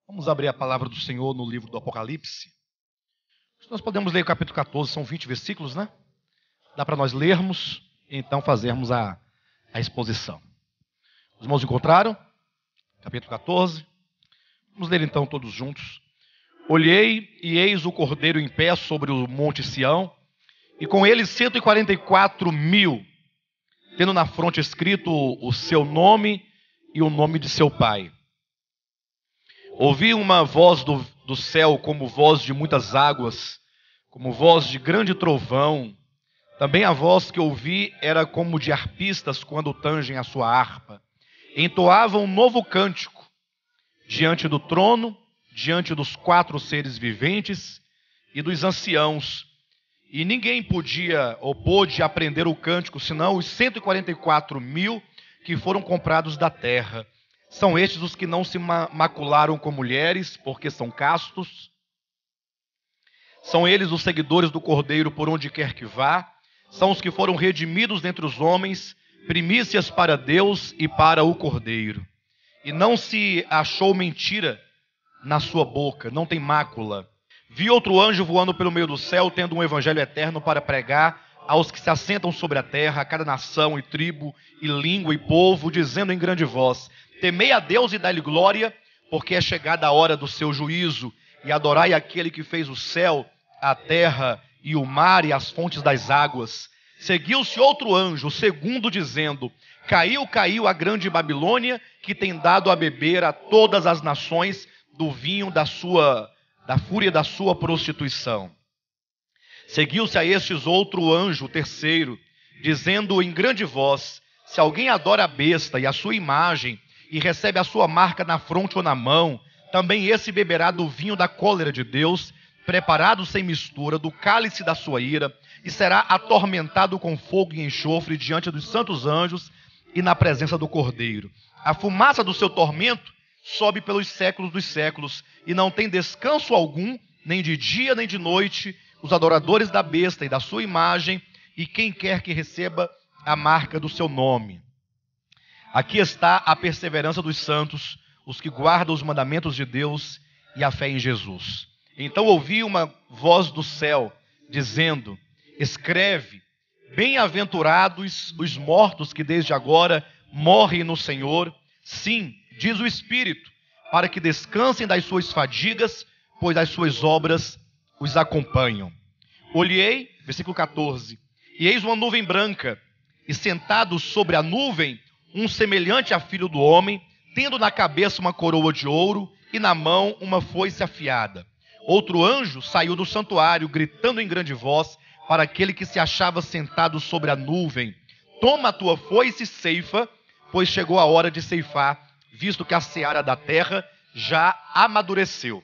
Vamos abrir a palavra do Senhor no livro do Apocalipse. Nós podemos ler o capítulo 14, são 20 versículos, né? Dá para nós lermos e então fazermos a exposição. Os irmãos encontraram? Capítulo 14. Vamos ler então todos juntos. Olhei e eis o Cordeiro em pé sobre o monte Sião, e com ele 144.000, tendo na fronte escrito o seu nome e o nome de seu pai. Ouvi uma voz do céu como voz de muitas águas, como voz de grande trovão. Também a voz que ouvi era como de arpistas quando tangem a sua harpa. Entoavam um novo cântico diante do trono, diante dos 4 seres viventes e dos anciãos. E ninguém podia ou pôde aprender o cântico, senão os 144.000 que foram comprados da terra. São estes os que não se macularam com mulheres, porque são castos. São eles os seguidores do Cordeiro por onde quer que vá. São os que foram redimidos dentre os homens, primícias para Deus e para o Cordeiro. E não se achou mentira na sua boca, não tem mácula. Vi outro anjo voando pelo meio do céu, tendo um evangelho eterno para pregar aos que se assentam sobre a terra, a cada nação e tribo e língua e povo, dizendo em grande voz: temei a Deus e dai-lhe glória, porque é chegada a hora do seu juízo, e adorai aquele que fez o céu, a terra e o mar e as fontes das águas. Seguiu-se outro anjo, o segundo, dizendo: caiu, caiu a grande Babilônia, que tem dado a beber a todas as nações do vinho da fúria da sua prostituição. Seguiu-se a estes outro anjo, o terceiro, dizendo em grande voz: se alguém adora a besta e a sua imagem, e recebe a sua marca na fronte ou na mão, também esse beberá do vinho da cólera de Deus, preparado sem mistura, do cálice da sua ira, e será atormentado com fogo e enxofre diante dos santos anjos e na presença do Cordeiro. A fumaça do seu tormento sobe pelos séculos dos séculos, e não tem descanso algum, nem de dia nem de noite, os adoradores da besta e da sua imagem, e quem quer que receba a marca do seu nome. Aqui está a perseverança dos santos, os que guardam os mandamentos de Deus e a fé em Jesus. Então ouvi uma voz do céu, dizendo: escreve, bem-aventurados os mortos que desde agora morrem no Senhor. Sim, diz o Espírito, para que descansem das suas fadigas, pois as suas obras os acompanham. Olhei, versículo 14, e eis uma nuvem branca, e sentado sobre a nuvem, um semelhante a filho do homem, tendo na cabeça uma coroa de ouro, e na mão uma foice afiada. Outro anjo saiu do santuário, gritando em grande voz para aquele que se achava sentado sobre a nuvem: toma a tua foice e ceifa, pois chegou a hora de ceifar, visto que a seara da terra já amadureceu.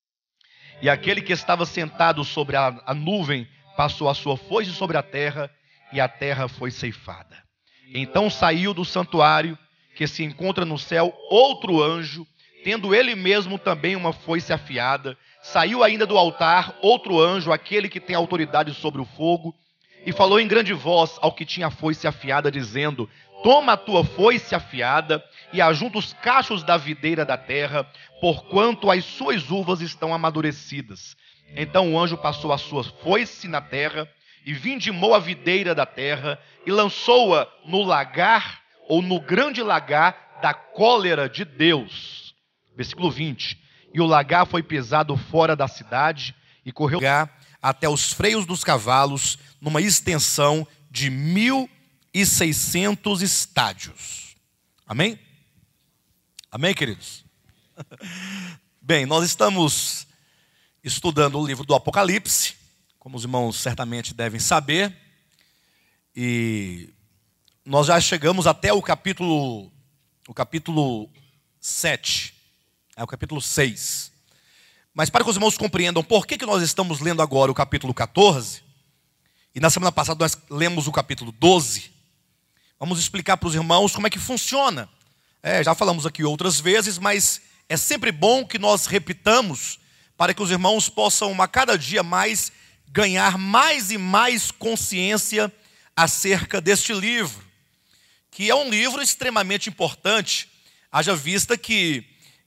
E aquele que estava sentado sobre a nuvem passou a sua foice sobre a terra, e a terra foi ceifada. Então saiu do santuário, que se encontra no céu, outro anjo, tendo ele mesmo também uma foice afiada. Saiu ainda do altar outro anjo, aquele que tem autoridade sobre o fogo, e falou em grande voz ao que tinha a foice afiada, dizendo: toma a tua foice afiada e ajunta os cachos da videira da terra, porquanto as suas uvas estão amadurecidas. Então o anjo passou a sua foice na terra, e vindimou a videira da terra, e lançou-a no lagar, ou no grande lagar da cólera de Deus. Versículo 20. E o lagar foi pisado fora da cidade, e correu até os freios dos cavalos, numa extensão de 1.600 estádios. Amém? Amém, queridos? Bem, nós estamos estudando o livro do Apocalipse, como os irmãos certamente devem saber, e nós já chegamos até o capítulo 7, o capítulo 6. Mas para que os irmãos compreendam por que nós estamos lendo agora o capítulo 14, e na semana passada nós lemos o capítulo 12, vamos explicar para os irmãos como é que funciona. Já falamos aqui outras vezes, mas é sempre bom que nós repitamos, para que os irmãos possam a cada dia mais ganhar mais e mais consciência acerca deste livro, que é um livro extremamente importante, haja vista que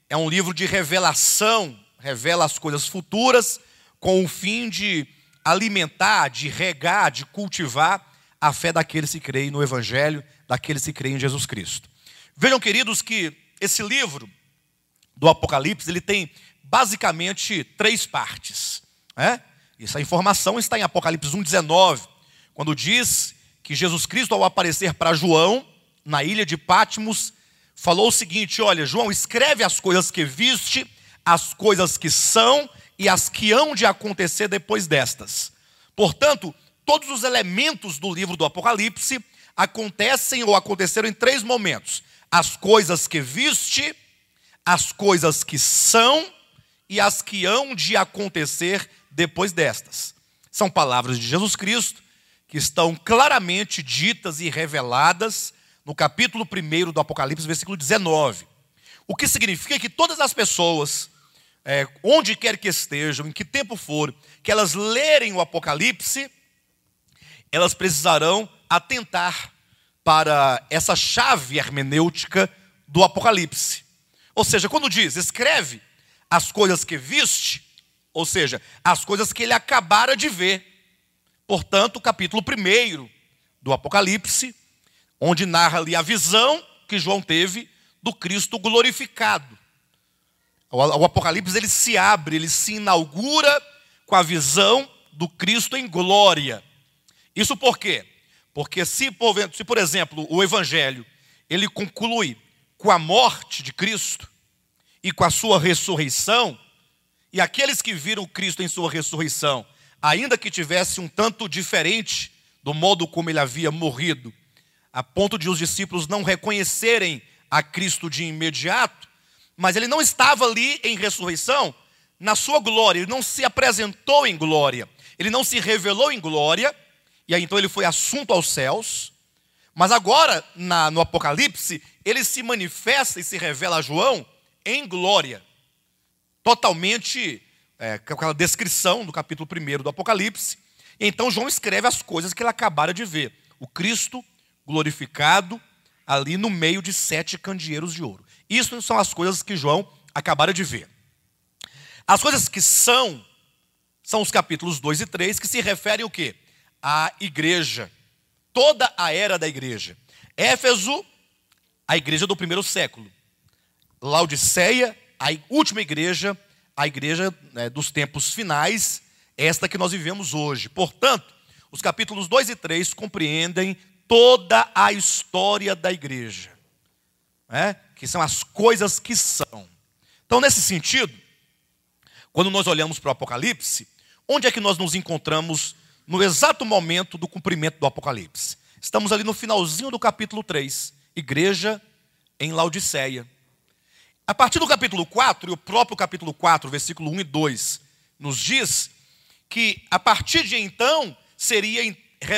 é um livro de revelação, revela as coisas futuras com o fim de alimentar, de regar, de cultivar a fé daqueles que creem no Evangelho, daqueles que creem em Jesus Cristo. Vejam, queridos, que esse livro do Apocalipse, ele tem basicamente 3 partes. Essa informação está em Apocalipse 1,19, quando diz que Jesus Cristo, ao aparecer para João, na ilha de Patmos, falou o seguinte: olha, João, escreve as coisas que viste, as coisas que são e as que hão de acontecer depois destas. Portanto, todos os elementos do livro do Apocalipse acontecem ou aconteceram em 3 momentos: as coisas que viste, as coisas que são e as que hão de acontecer depois destas. São palavras de Jesus Cristo que estão claramente ditas e reveladas no capítulo 1 do Apocalipse, versículo 19. O que significa que todas as pessoas, onde quer que estejam, em que tempo for, que elas lerem o Apocalipse, elas precisarão atentar para essa chave hermenêutica do Apocalipse. Ou seja, quando diz, escreve as coisas que viste, ou seja, as coisas que ele acabara de ver. Portanto, o capítulo 1 do Apocalipse, onde narra ali a visão que João teve do Cristo glorificado. O Apocalipse, ele se abre, ele se inaugura com a visão do Cristo em glória. Isso por quê? Porque se por exemplo, o Evangelho, ele conclui com a morte de Cristo e com a sua ressurreição, e aqueles que viram Cristo em sua ressurreição, ainda que tivesse um tanto diferente do modo como ele havia morrido, a ponto de os discípulos não reconhecerem a Cristo de imediato, mas ele não estava ali em ressurreição na sua glória, ele não se apresentou em glória, ele não se revelou em glória, e aí então ele foi assunto aos céus. Mas agora, no Apocalipse, ele se manifesta e se revela a João em glória. Totalmente, com aquela descrição do capítulo 1 do Apocalipse. E então João escreve as coisas que ele acabara de ver. O Cristo glorificado ali no meio de 7 candeeiros de ouro. Isso são as coisas que João acabara de ver. As coisas que são os capítulos 2 e 3, que se referem o quê? À igreja. Toda a era da igreja. Éfeso, a igreja do 1º século. Laodiceia, a última igreja, a igreja dos tempos finais, esta que nós vivemos hoje. Portanto, os capítulos 2 e 3 compreendem toda a história da igreja, que são as coisas que são. Então, nesse sentido, quando nós olhamos para o Apocalipse, onde é que nós nos encontramos no exato momento do cumprimento do Apocalipse? Estamos ali no finalzinho do capítulo 3, igreja em Laodiceia. A partir do capítulo 4, e o próprio capítulo 4, versículo 1 e 2, nos diz que a partir de então seriam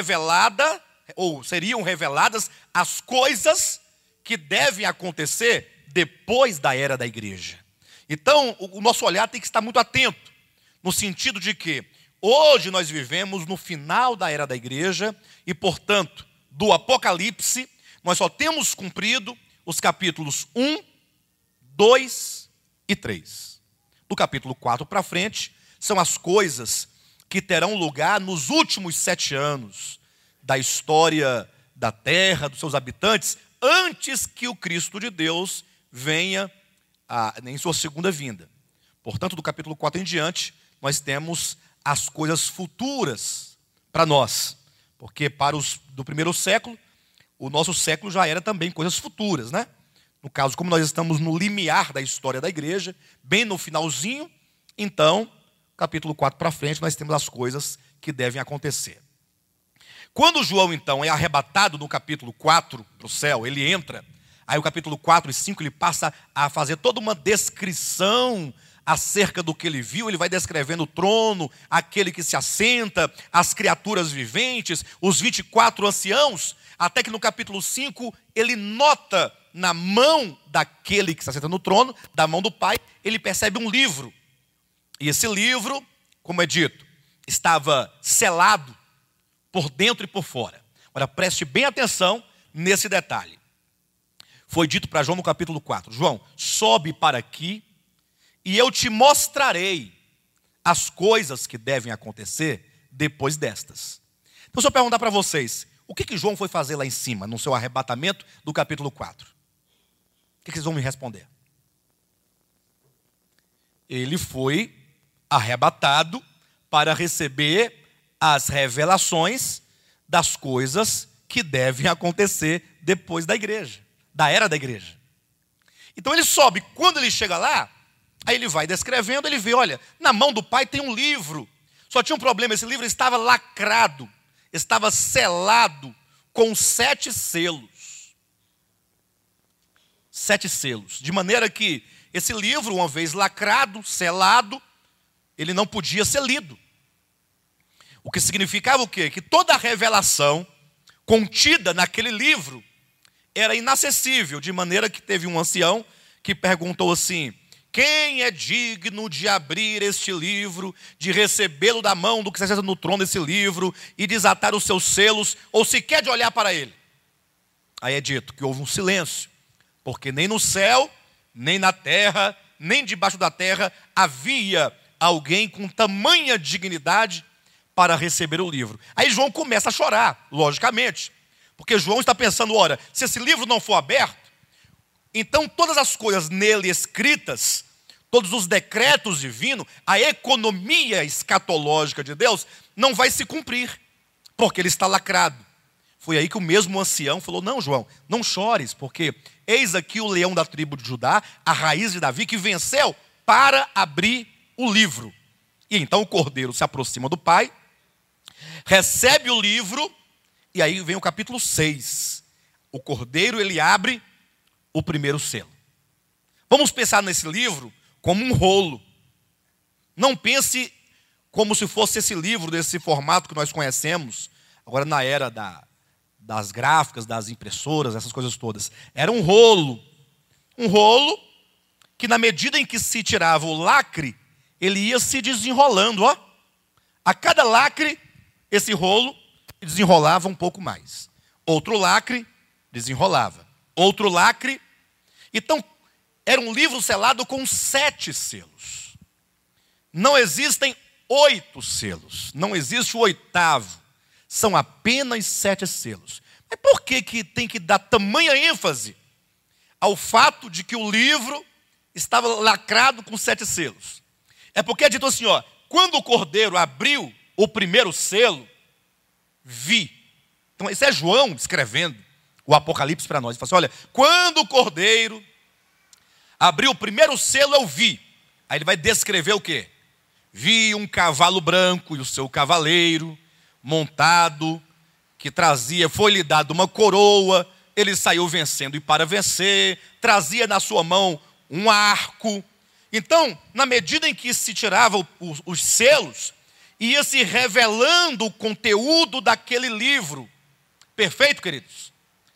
reveladas as coisas que devem acontecer depois da era da igreja. Então, o nosso olhar tem que estar muito atento, no sentido de que hoje nós vivemos no final da era da igreja e, portanto, do Apocalipse, nós só temos cumprido os capítulos 1, 2 e 3. Do capítulo 4 para frente, são as coisas que terão lugar nos últimos 7 anos da história da terra, dos seus habitantes, antes que o Cristo de Deus venha em sua segunda vinda. Portanto, do capítulo 4 em diante, nós temos as coisas futuras para nós. Porque para os do 1º século, o nosso século já era também coisas futuras, né? No caso, como nós estamos no limiar da história da igreja, bem no finalzinho, então, capítulo 4 para frente, nós temos as coisas que devem acontecer. Quando João, então, é arrebatado no capítulo 4 para o céu, ele entra, aí o capítulo 4 e 5, ele passa a fazer toda uma descrição acerca do que ele viu. Ele vai descrevendo o trono, aquele que se assenta, as criaturas viventes, os 24 anciãos, até que no capítulo 5, ele nota na mão daquele que se assenta no trono, da mão do Pai, ele percebe um livro. E esse livro, como é dito, estava selado por dentro e por fora. Agora, preste bem atenção nesse detalhe. foi dito para João no capítulo 4. João, sobe para aqui e eu te mostrarei as coisas que devem acontecer depois destas. Então, se eu perguntar para vocês, o que João foi fazer lá em cima, no seu arrebatamento do capítulo 4? O que vocês vão me responder? Ele foi arrebatado para receber as revelações das coisas que devem acontecer depois da igreja, da era da igreja. Então ele sobe, quando ele chega lá, aí ele vai descrevendo, ele vê, olha, na mão do Pai tem um livro. Só tinha um problema, esse livro estava lacrado, estava selado com 7 selos. 7 selos, de maneira que esse livro, uma vez lacrado, selado, ele não podia ser lido. O que significava o quê? Que toda a revelação contida naquele livro era inacessível, de maneira que teve um ancião que perguntou assim: quem é digno de abrir este livro, de recebê-lo da mão do que se senta no trono desse livro e desatar os seus selos, ou sequer de olhar para ele? Aí é dito que houve um silêncio, porque nem no céu, nem na terra, nem debaixo da terra havia alguém com tamanha dignidade para receber o livro. Aí João começa a chorar, logicamente, porque João está pensando, ora, se esse livro não for aberto, então todas as coisas nele escritas, todos os decretos divinos, a economia escatológica de Deus não vai se cumprir, porque ele está lacrado. Foi aí que o mesmo ancião falou, não, João, não chores, porque eis aqui o leão da tribo de Judá, a raiz de Davi, que venceu para abrir o livro. E então o cordeiro se aproxima do pai, recebe o livro, e aí vem o capítulo 6. O cordeiro, ele abre o primeiro selo. Vamos pensar nesse livro como um rolo. Não pense como se fosse esse livro, desse formato que nós conhecemos, agora na era das gráficas, das impressoras, essas coisas todas. Era um rolo. Um rolo que, na medida em que se tirava o lacre, ele ia se desenrolando, ó. A cada lacre, esse rolo desenrolava um pouco mais. Outro lacre, desenrolava. Outro lacre. Então, era um livro selado com 7 selos. Não existem 8 selos. Não existe o 8º. São apenas 7 selos. Mas por que tem que dar tamanha ênfase ao fato de que o livro estava lacrado com 7 selos? É porque é dito assim, ó, quando o cordeiro abriu o primeiro selo, vi. Então, isso é João escrevendo o Apocalipse para nós. Ele fala assim, olha, quando o cordeiro abriu o primeiro selo, eu vi. Aí ele vai descrever o quê? Vi um cavalo branco e o seu cavaleiro montado, que trazia, foi-lhe dado uma coroa, ele saiu vencendo e para vencer, trazia na sua mão um arco. Então, na medida em que se tirava os selos, ia se revelando o conteúdo daquele livro. Perfeito, queridos?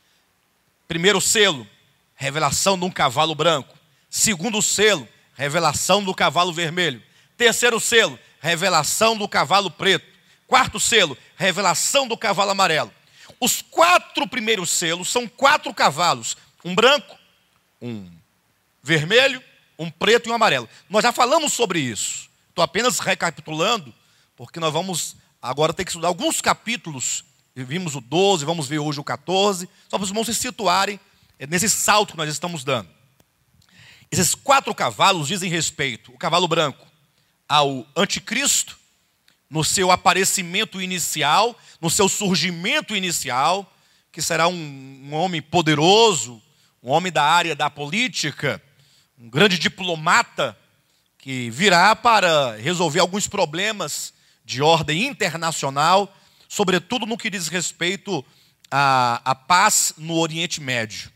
Primeiro selo, revelação de um cavalo branco. Segundo selo, revelação do cavalo vermelho. Terceiro selo, revelação do cavalo preto. Quarto selo, revelação do cavalo amarelo. Os 4 primeiros selos são 4 cavalos. Um branco, um vermelho, um preto e um amarelo. Nós já falamos sobre isso. Estou apenas recapitulando, porque nós vamos agora ter que estudar alguns capítulos. Vimos o 12, vamos ver hoje o 14. Só para os irmãos se situarem nesse salto que nós estamos dando. Esses 4 cavalos dizem respeito, o cavalo branco, ao anticristo, no seu aparecimento inicial, no seu surgimento inicial, que será um homem poderoso, um homem da área da política, um grande diplomata, que virá para resolver alguns problemas de ordem internacional, sobretudo no que diz respeito à paz no Oriente Médio.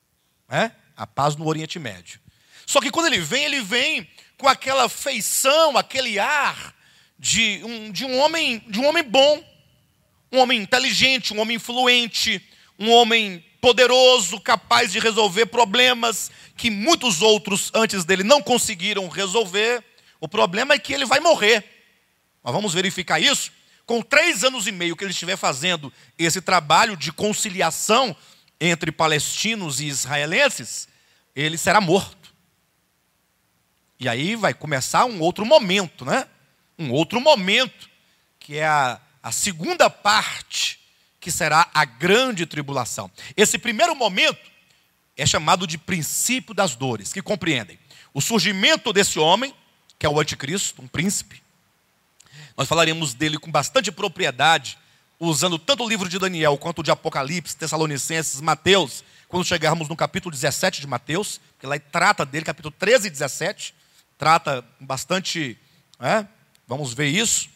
A paz no Oriente Médio. Só que quando ele vem com aquela feição, aquele ar de um homem bom, um homem inteligente, um homem influente, um homem poderoso, capaz de resolver problemas que muitos outros antes dele não conseguiram resolver. O problema é que ele vai morrer. Nós vamos verificar isso com 3 anos e meio que ele estiver fazendo esse trabalho de conciliação entre palestinos e israelenses, ele será morto. E aí vai começar um outro momento, né? Um outro momento, que é a segunda parte, que será a grande tribulação. Esse primeiro momento é chamado de princípio das dores, que compreendem o surgimento desse homem, que é o anticristo, um príncipe. Nós falaremos dele com bastante propriedade, usando tanto o livro de Daniel, quanto o de Apocalipse, Tessalonicenses, Mateus, quando chegarmos no capítulo 17 de Mateus, que lá trata dele, capítulo 13 e 17, trata bastante, vamos ver isso.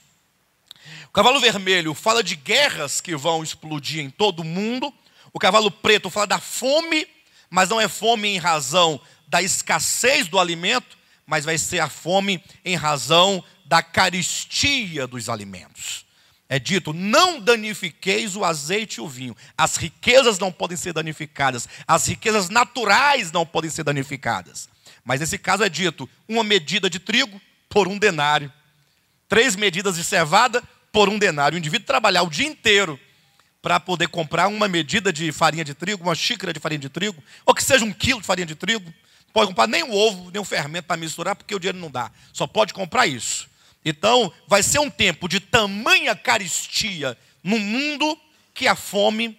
O cavalo vermelho fala de guerras que vão explodir em todo o mundo. O cavalo preto fala da fome, mas não é fome em razão da escassez do alimento, mas vai ser a fome em razão da carestia dos alimentos. É dito, não danifiqueis o azeite e o vinho. As riquezas não podem ser danificadas. As riquezas naturais não podem ser danificadas. Mas nesse caso é dito, uma medida de trigo por 1 denário. 3 medidas de cevada por 1 denário. O indivíduo trabalhar o dia inteiro para poder comprar uma medida de farinha de trigo, uma xícara de farinha de trigo, ou que seja 1 quilo de farinha de trigo. Não pode comprar nem o ovo, nem o fermento para misturar, porque o dinheiro não dá. Só pode comprar isso. Então, vai ser um tempo de tamanha carestia no mundo que a fome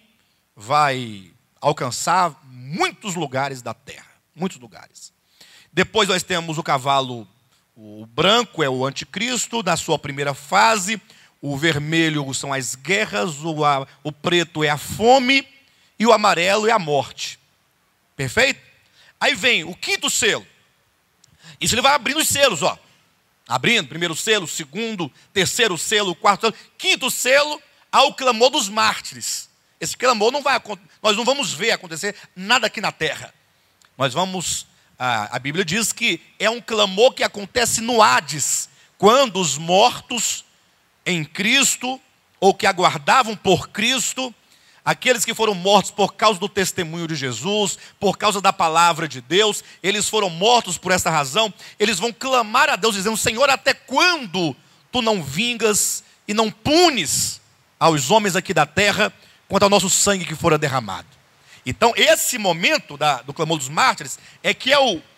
vai alcançar muitos lugares da terra. Muitos lugares. Depois nós temos o cavalo, o branco é o anticristo, na sua primeira fase. O vermelho são as guerras, o preto é a fome e o amarelo é a morte. Perfeito? Aí vem o 5º selo. Isso ele vai abrindo os selos, ó. Abrindo, primeiro selo, segundo, terceiro selo, quarto selo, 5º selo, ao clamor dos mártires. Esse clamor não vai acontecer, nós não vamos ver acontecer nada aqui na terra. Nós vamos, a Bíblia diz que é um clamor que acontece no Hades, quando os mortos em Cristo, ou que aguardavam por Cristo, aqueles que foram mortos por causa do testemunho de Jesus, por causa da palavra de Deus, eles foram mortos por essa razão, eles vão clamar a Deus dizendo, Senhor, até quando tu não vingas e não punes aos homens aqui da terra quanto ao nosso sangue que fora derramado? Então esse momento do clamor dos mártires é que é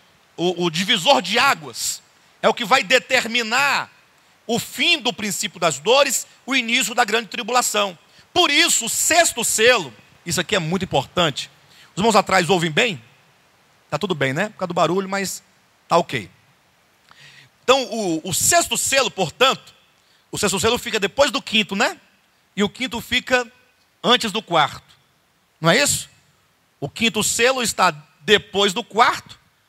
o divisor de águas, é o que vai determinar o fim do princípio das dores, o início da grande tribulação. Por isso, o 6º selo, isso aqui é muito importante. Os irmãos atrás ouvem bem? Está tudo bem, né? Por causa do barulho, mas está ok. Então, o 6º selo, portanto, o 6º selo fica depois do 5º, né? E o 5º fica antes do 4º. Não é isso? O 5º selo está depois do 4º,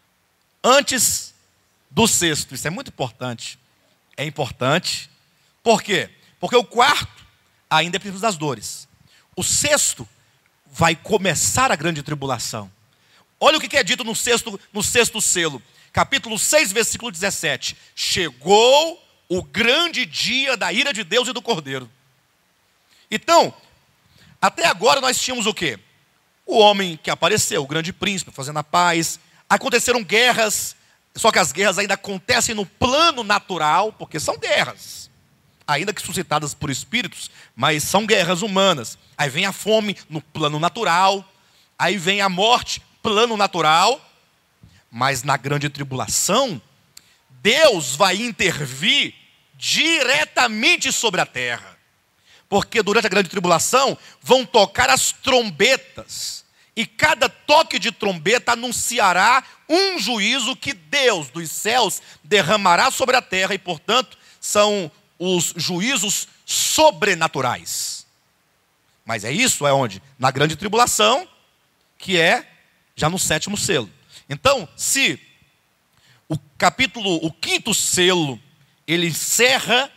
antes do 6º. Isso é muito importante. É importante. Por quê? Porque o 4º ainda é princípio das dores. O 6º vai começar a grande tribulação. Olha o que é dito no 6º selo. Capítulo 6, versículo 17. Chegou o grande dia da ira de Deus e do Cordeiro. Então, até agora nós tínhamos o quê? O homem que apareceu, o grande príncipe, fazendo a paz. Aconteceram guerras, só que as guerras ainda acontecem no plano natural, porque são guerras. Ainda que suscitadas por espíritos, mas são guerras humanas. Aí vem a fome no plano natural, aí vem a morte, plano natural, mas na grande tribulação, Deus vai intervir diretamente sobre a terra. Porque durante a grande tribulação vão tocar as trombetas, e cada toque de trombeta anunciará um juízo que Deus dos céus derramará sobre a terra, e portanto são os juízos sobrenaturais. Mas é isso, é onde? Na grande tribulação, que é já no 7º selo. Então, se o 5º selo, ele encerra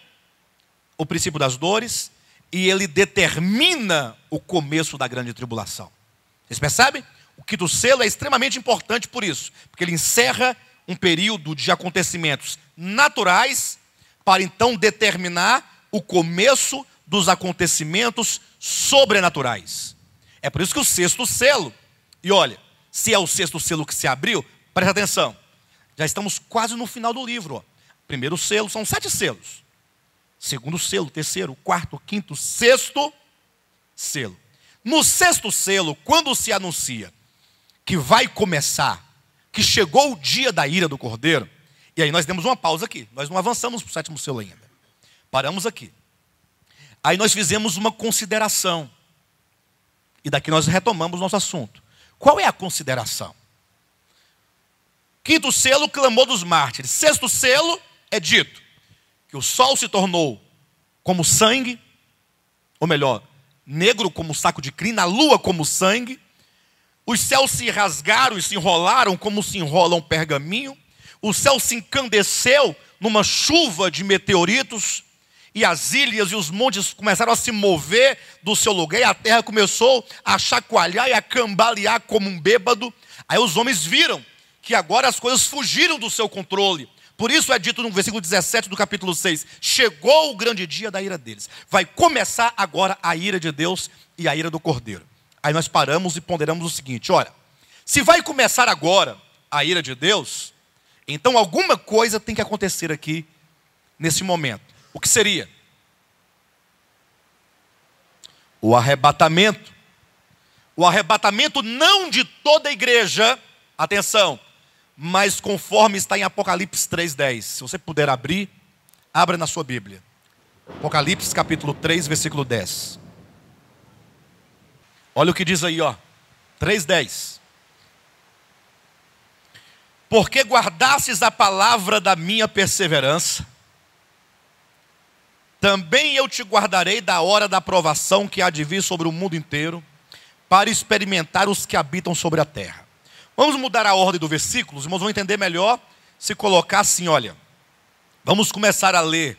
o princípio das dores e ele determina o começo da grande tribulação. Vocês percebem? O 5º selo é extremamente importante por isso, porque ele encerra um período de acontecimentos naturais para então determinar o começo dos acontecimentos sobrenaturais. É por isso que o 6º selo, e olha, se é o 6º selo que se abriu, presta atenção, já estamos quase no final do livro. Ó. Primeiro selo, são 7 selos. 2º selo, 3º, 4º, 5º, 6º selo. No sexto selo, quando se anuncia que vai começar, que chegou o dia da ira do Cordeiro, e aí nós demos uma pausa aqui, nós não avançamos para o sétimo selo ainda, paramos aqui. Aí nós fizemos uma consideração, e daqui nós retomamos nosso assunto. Qual é a consideração? Quinto selo, clamor dos mártires. Sexto selo, é dito que o sol se tornou como sangue, ou melhor, negro como saco de crina, a lua como sangue, os céus se rasgaram e se enrolaram como se enrola um pergaminho, o céu se encandeceu numa chuva de meteoritos, e as ilhas e os montes começaram a se mover do seu lugar, e a terra começou a chacoalhar e a cambalear como um bêbado. Aí os homens viram que agora as coisas fugiram do seu controle. Por isso é dito no versículo 17 do capítulo 6, chegou o grande dia da ira deles. Vai começar agora a ira de Deus e a ira do Cordeiro. Aí nós paramos e ponderamos o seguinte, olha, se vai começar agora a ira de Deus, então alguma coisa tem que acontecer aqui nesse momento. O que seria? O arrebatamento. O arrebatamento não de toda a igreja, atenção, mas conforme está em Apocalipse 3:10. Se você puder abrir, abra na sua Bíblia. Apocalipse capítulo 3, versículo 10. Olha o que diz aí, ó. 3:10. Porque guardastes a palavra da minha perseverança, também eu te guardarei da hora da provação que há de vir sobre o mundo inteiro, para experimentar os que habitam sobre a terra. Vamos mudar a ordem do versículo, os irmãos vão entender melhor se colocar assim, olha. Vamos começar a ler.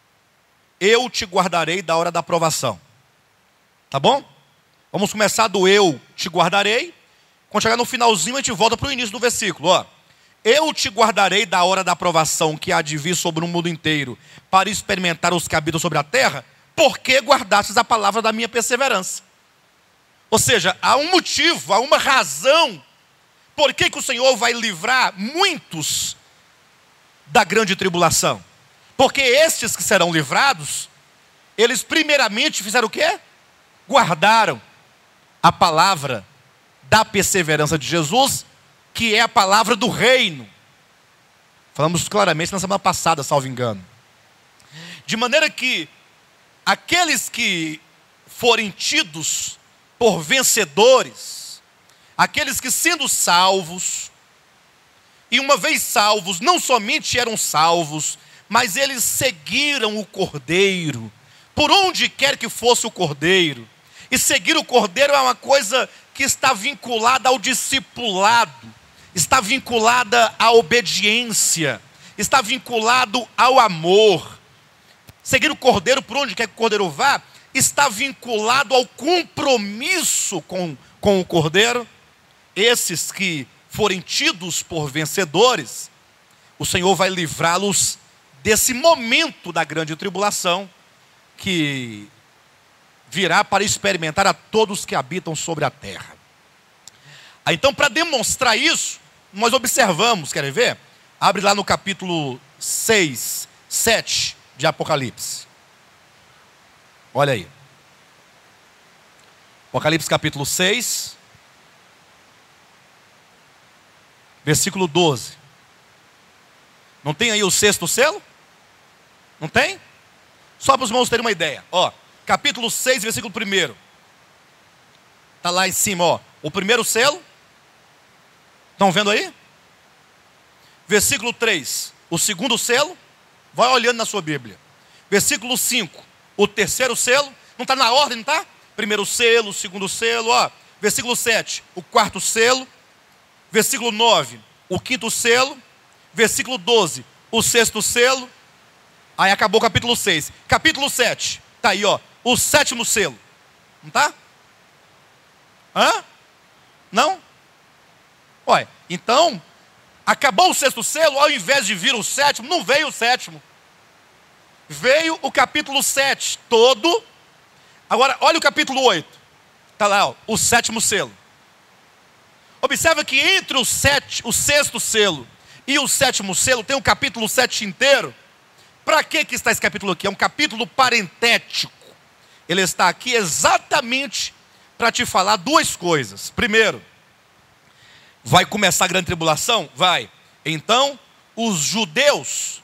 Eu te guardarei da hora da provação. Tá bom? Vamos começar do eu te guardarei. Quando chegar no finalzinho, a gente volta para o início do versículo, ó. Eu te guardarei da hora da provação que há de vir sobre o mundo inteiro, para experimentar os que habitam sobre a terra, porque guardastes a palavra da minha perseverança. Ou seja, há um motivo, há uma razão, por que o Senhor vai livrar muitos da grande tribulação? Porque estes que serão livrados, eles primeiramente fizeram o quê? Guardaram a palavra da perseverança de Jesus, que é a palavra do reino. Falamos claramente na semana passada, salvo engano. De maneira que aqueles que forem tidos por vencedores, aqueles que sendo salvos, e uma vez salvos, não somente eram salvos, mas eles seguiram o Cordeiro, por onde quer que fosse o Cordeiro. E seguir o Cordeiro é uma coisa que está vinculada ao discipulado, está vinculada à obediência, está vinculado ao amor. Seguir o Cordeiro, por onde quer que o Cordeiro vá, está vinculado ao compromisso com o Cordeiro. Esses que forem tidos por vencedores, o Senhor vai livrá-los desse momento da grande tribulação, que virá para experimentar a todos que habitam sobre a terra. Então, para demonstrar isso, nós observamos, querem ver? Abre lá no capítulo 6, 7 de Apocalipse. Olha aí. Apocalipse capítulo 6, versículo 12. Não tem aí o sexto selo? Não tem? Só para os irmãos terem uma ideia. Ó, capítulo 6, versículo 1. Está lá em cima, ó. O primeiro selo. Estão vendo aí? Versículo 3, o segundo selo. Vai olhando na sua Bíblia. Versículo 5, o terceiro selo. Não está na ordem, não está? Primeiro selo, segundo selo, ó. Versículo 7, o quarto selo. Versículo 9, o quinto selo. Versículo 12, o sexto selo. Aí acabou o capítulo 6. Capítulo 7, está aí, ó. O sétimo selo. Não está? Hã? Não? Olha, então, acabou o sexto selo, ao invés de vir o sétimo, não veio o sétimo. Veio o capítulo 7 todo. Agora, olha o capítulo 8. Está lá, ó, o sétimo selo. Observa que entre o sexto selo e o sétimo selo tem o capítulo 7 inteiro. Para que está esse capítulo aqui? É um capítulo parentético. Ele está aqui exatamente para te falar duas coisas. Primeiro, vai começar a grande tribulação? Vai. Então, os judeus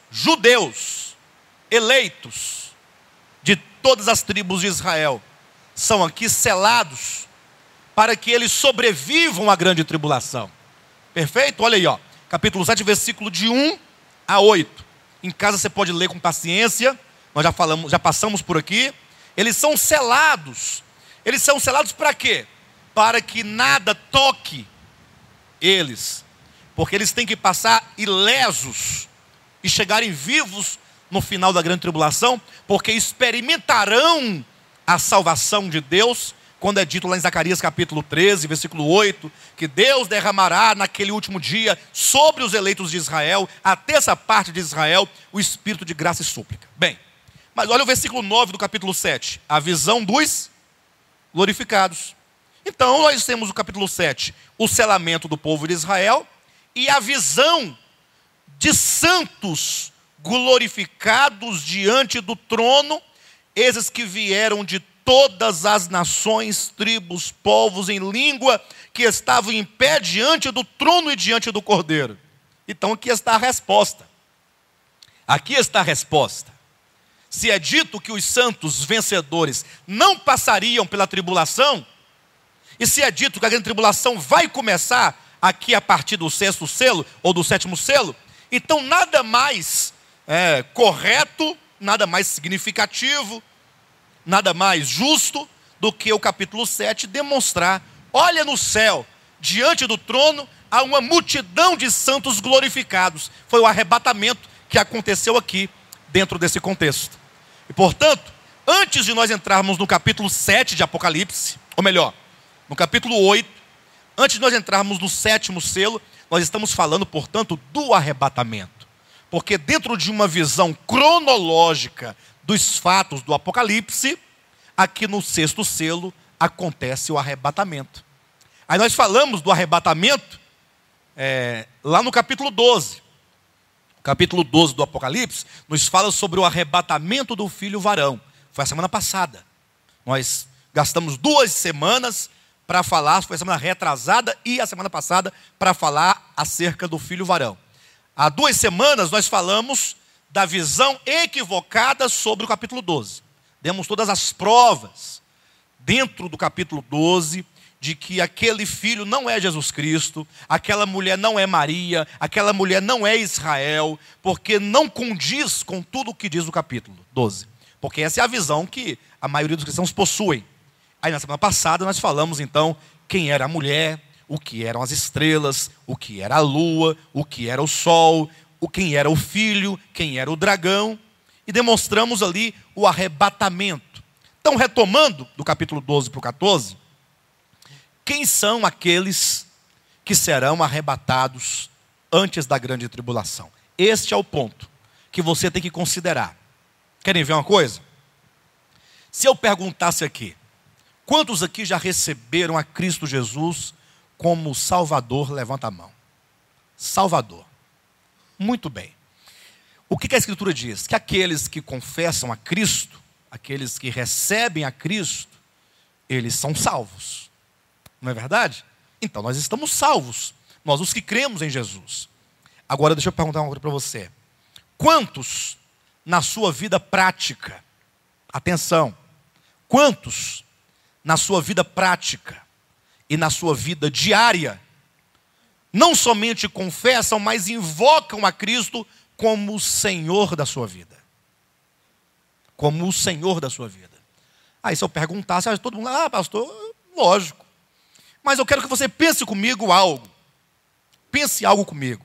eleitos de todas as tribos de Israel são aqui selados para que eles sobrevivam à grande tribulação. Perfeito? Olha aí, ó. Capítulo 7, versículo de 1 a 8. Em casa você pode ler com paciência. Nós já passamos por aqui. Eles são selados. Eles são selados para quê? Para que nada toque eles. Porque eles têm que passar ilesos e chegarem vivos no final da grande tribulação, porque experimentarão a salvação de Deus, quando é dito lá em Zacarias capítulo 13, versículo 8, que Deus derramará naquele último dia sobre os eleitos de Israel, a terça parte de Israel, o espírito de graça e súplica. Bem, mas olha o versículo 9 do capítulo 7, a visão dos glorificados. Então nós temos o capítulo 7, o selamento do povo de Israel, e a visão de santos glorificados diante do trono, esses que vieram de todas as nações, tribos, povos em língua, que estavam em pé diante do trono e diante do Cordeiro. Então aqui está a resposta. Aqui está a resposta. Se é dito que os santos vencedores não passariam pela tribulação, e se é dito que a grande tribulação vai começar aqui a partir do sexto selo, ou do sétimo selo, então nada mais correto, nada mais significativo, nada mais justo do que o capítulo 7 demonstrar: olha no céu, diante do trono, há uma multidão de santos glorificados. Foi o arrebatamento que aconteceu aqui, dentro desse contexto. E portanto, antes de nós entrarmos no capítulo 7 de Apocalipse, ou melhor, no capítulo 8, antes de nós entrarmos no sétimo selo, nós estamos falando, portanto, do arrebatamento. Porque dentro de uma visão cronológica dos fatos do Apocalipse, aqui no sexto selo acontece o arrebatamento. Aí nós falamos do arrebatamento lá no capítulo 12. O capítulo 12 do Apocalipse nos fala sobre o arrebatamento do filho varão. Foi a semana passada. Nós gastamos 2 semanas para falar, foi a semana retrasada e a semana passada, para falar acerca do filho varão. Há 2 semanas nós falamos da visão equivocada sobre o capítulo 12. Demos todas as provas dentro do capítulo 12 de que aquele filho não é Jesus Cristo, aquela mulher não é Maria, aquela mulher não é Israel, porque não condiz com tudo o que diz o capítulo 12. Porque essa é a visão que a maioria dos cristãos possuem. Aí na semana passada nós falamos então quem era a mulher, o que eram as estrelas, o que era a lua, o que era o sol, quem era o filho, quem era o dragão, e demonstramos ali o arrebatamento. Então, retomando do capítulo 12 para o 14, quem são aqueles que serão arrebatados antes da grande tribulação? Este é o ponto que você tem que considerar. Querem ver uma coisa? Se eu perguntasse aqui, quantos aqui já receberam a Cristo Jesus como Salvador? Levanta a mão. Salvador. Muito bem. O que a Escritura diz? Que aqueles que confessam a Cristo, aqueles que recebem a Cristo, eles são salvos. Não é verdade? Então nós estamos salvos. Nós os que cremos em Jesus. Agora deixa eu perguntar uma coisa para você. Quantos na sua vida prática, atenção, quantos na sua vida prática e na sua vida diária, não somente confessam, mas invocam a Cristo como o Senhor da sua vida? Como o Senhor da sua vida. Aí se eu perguntasse, todo mundo, pastor, lógico. Mas eu quero que você pense comigo algo. Pense algo comigo.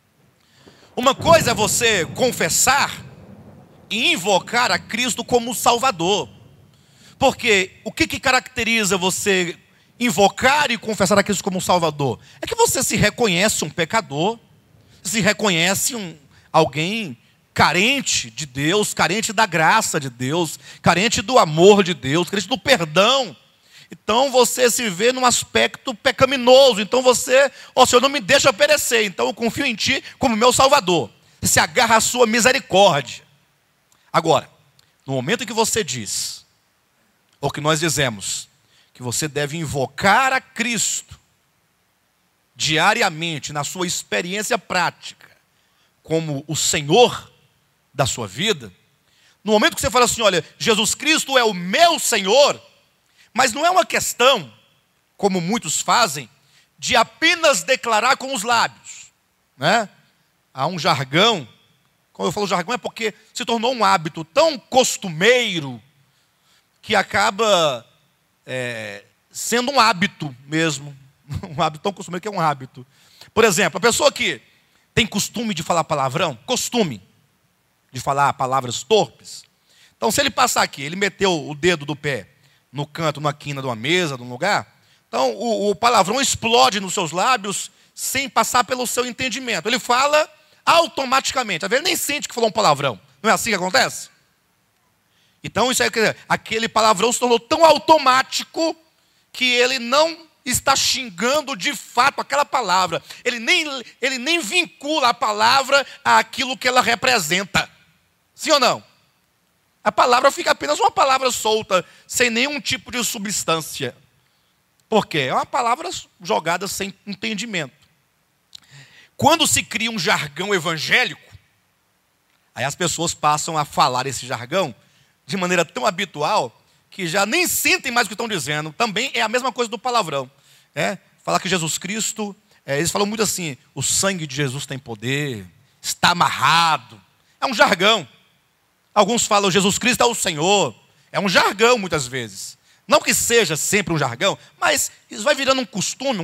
Uma coisa é você confessar e invocar a Cristo como Salvador. Porque o que caracteriza você invocar e confessar a Cristo como Salvador? É que você se reconhece um pecador, se reconhece alguém carente de Deus, carente da graça de Deus, carente do amor de Deus, carente do perdão. Então você se vê num aspecto pecaminoso. Então você, Senhor, não me deixa perecer, então eu confio em Ti como meu Salvador. Você se agarra à sua misericórdia. Agora, no momento em que você diz, ou que nós dizemos, que você deve invocar a Cristo diariamente, na sua experiência prática, como o Senhor da sua vida, no momento que você fala assim, olha, Jesus Cristo é o meu Senhor, mas não é uma questão, como muitos fazem, de apenas declarar com os lábios, né? Há um jargão, quando eu falo jargão é porque se tornou um hábito tão costumeiro, que acaba sendo um hábito mesmo, um hábito tão costumeiro que é um hábito. Por exemplo, a pessoa que tem costume de falar palavrão, costume de falar palavras torpes, então se ele passar aqui, ele meteu o dedo do pé no canto, na quina de uma mesa, de um lugar, então o palavrão explode nos seus lábios sem passar pelo seu entendimento. Ele fala automaticamente, às vezes ele nem sente que falou um palavrão. Não é assim que acontece? Então isso é aquele palavrão se tornou tão automático que ele não está xingando de fato aquela palavra. Ele nem vincula a palavra àquilo que ela representa. Sim ou não? A palavra fica apenas uma palavra solta, sem nenhum tipo de substância. Por quê? É uma palavra jogada sem entendimento. Quando se cria um jargão evangélico, aí as pessoas passam a falar esse jargão de maneira tão habitual que já nem sentem mais o que estão dizendo. Também é a mesma coisa do palavrão. Falar que Jesus Cristo, eles falam muito assim, o sangue de Jesus tem poder, está amarrado. É um jargão. Alguns falam, Jesus Cristo é o Senhor. É um jargão muitas vezes. Não que seja sempre um jargão, mas isso vai virando um costume,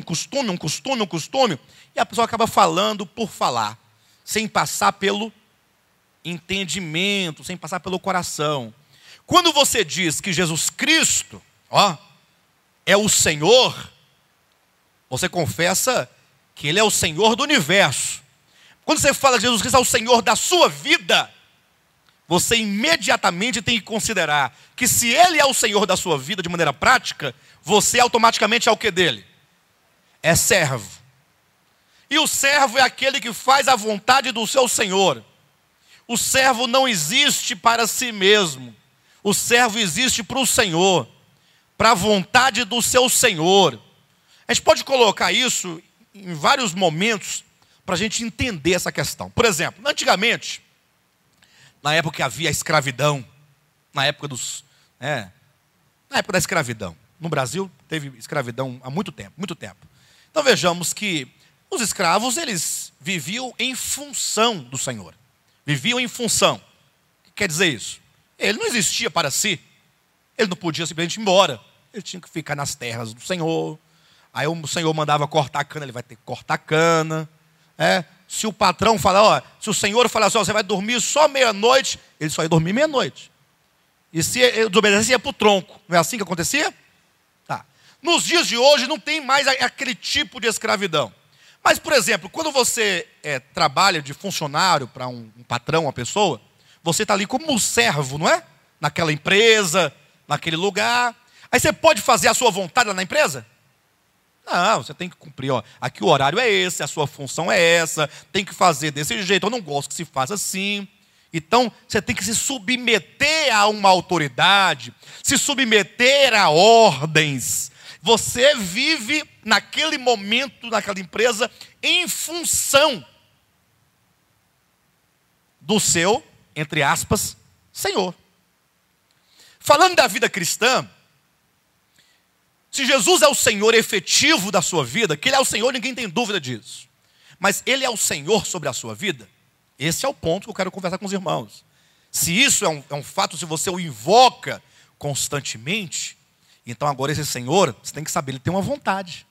e a pessoa acaba falando por falar, sem passar pelo entendimento, sem passar pelo coração. Quando você diz que Jesus Cristo, é o Senhor, você confessa que Ele é o Senhor do universo. Quando você fala que Jesus Cristo é o Senhor da sua vida, você imediatamente tem que considerar que se Ele é o Senhor da sua vida de maneira prática, você automaticamente é o que dele? É servo. E o servo é aquele que faz a vontade do seu Senhor. O servo não existe para si mesmo. O servo existe para o Senhor, para a vontade do seu Senhor. A gente pode colocar isso em vários momentos para a gente entender essa questão. Por exemplo, antigamente, na época que havia a escravidão, na época da escravidão. No Brasil teve escravidão há muito tempo. Então vejamos que os escravos, eles viviam em função do Senhor. Viviam em função. O que quer dizer isso? Ele não existia para si. Ele não podia simplesmente ir embora. Ele tinha que ficar nas terras do Senhor. Aí o Senhor mandava cortar a cana, ele vai ter que cortar a cana. Se o patrão falar, se o Senhor falar assim, você vai dormir só meia-noite, ele só ia dormir meia-noite. E se ele desobedecesse, ia para o tronco. Não é assim que acontecia? Tá. Nos dias de hoje não tem mais aquele tipo de escravidão. Mas, por exemplo, quando você trabalha de funcionário para um patrão, uma pessoa, você está ali como um servo, não é? Naquela empresa, naquele lugar. Aí você pode fazer a sua vontade lá na empresa? Não, você tem que cumprir, aqui o horário é esse, a sua função é essa, tem que fazer desse jeito, eu não gosto que se faça assim. Então, você tem que se submeter a uma autoridade, se submeter a ordens. Você vive naquele momento, naquela empresa, em função do seu, entre aspas, Senhor. Falando da vida cristã, se Jesus é o Senhor efetivo da sua vida, que Ele é o Senhor, ninguém tem dúvida disso. Mas Ele é o Senhor sobre a sua vida? Esse é o ponto que eu quero conversar com os irmãos. Se isso é um fato, se você o invoca constantemente, então agora esse Senhor, você tem que saber, Ele tem uma vontade.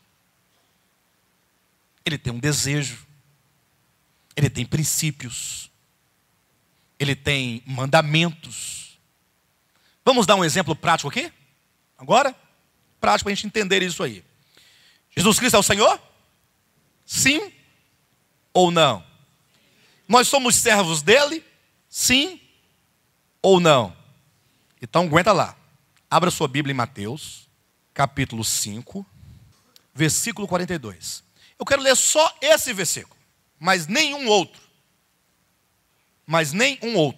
Ele tem um desejo. Ele tem princípios. Ele tem mandamentos. Vamos dar um exemplo prático aqui? Agora? Prático para a gente entender isso aí. Jesus Cristo é o Senhor? Sim ou não? Nós somos servos dele? Sim ou não? Então aguenta lá. Abra sua Bíblia em Mateus, capítulo 5, versículo 42. Eu quero ler só esse versículo, mas nenhum outro.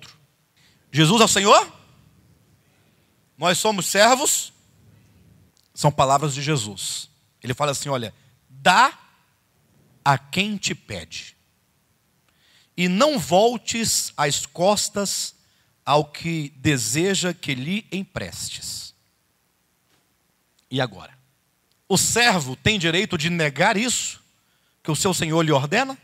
Jesus é o Senhor? Nós somos servos São palavras de Jesus. Ele fala assim, olha, dá a quem te pede. E não voltes as costas ao que deseja que lhe emprestes. E agora? O servo tem direito de negar isso que o seu senhor lhe ordena?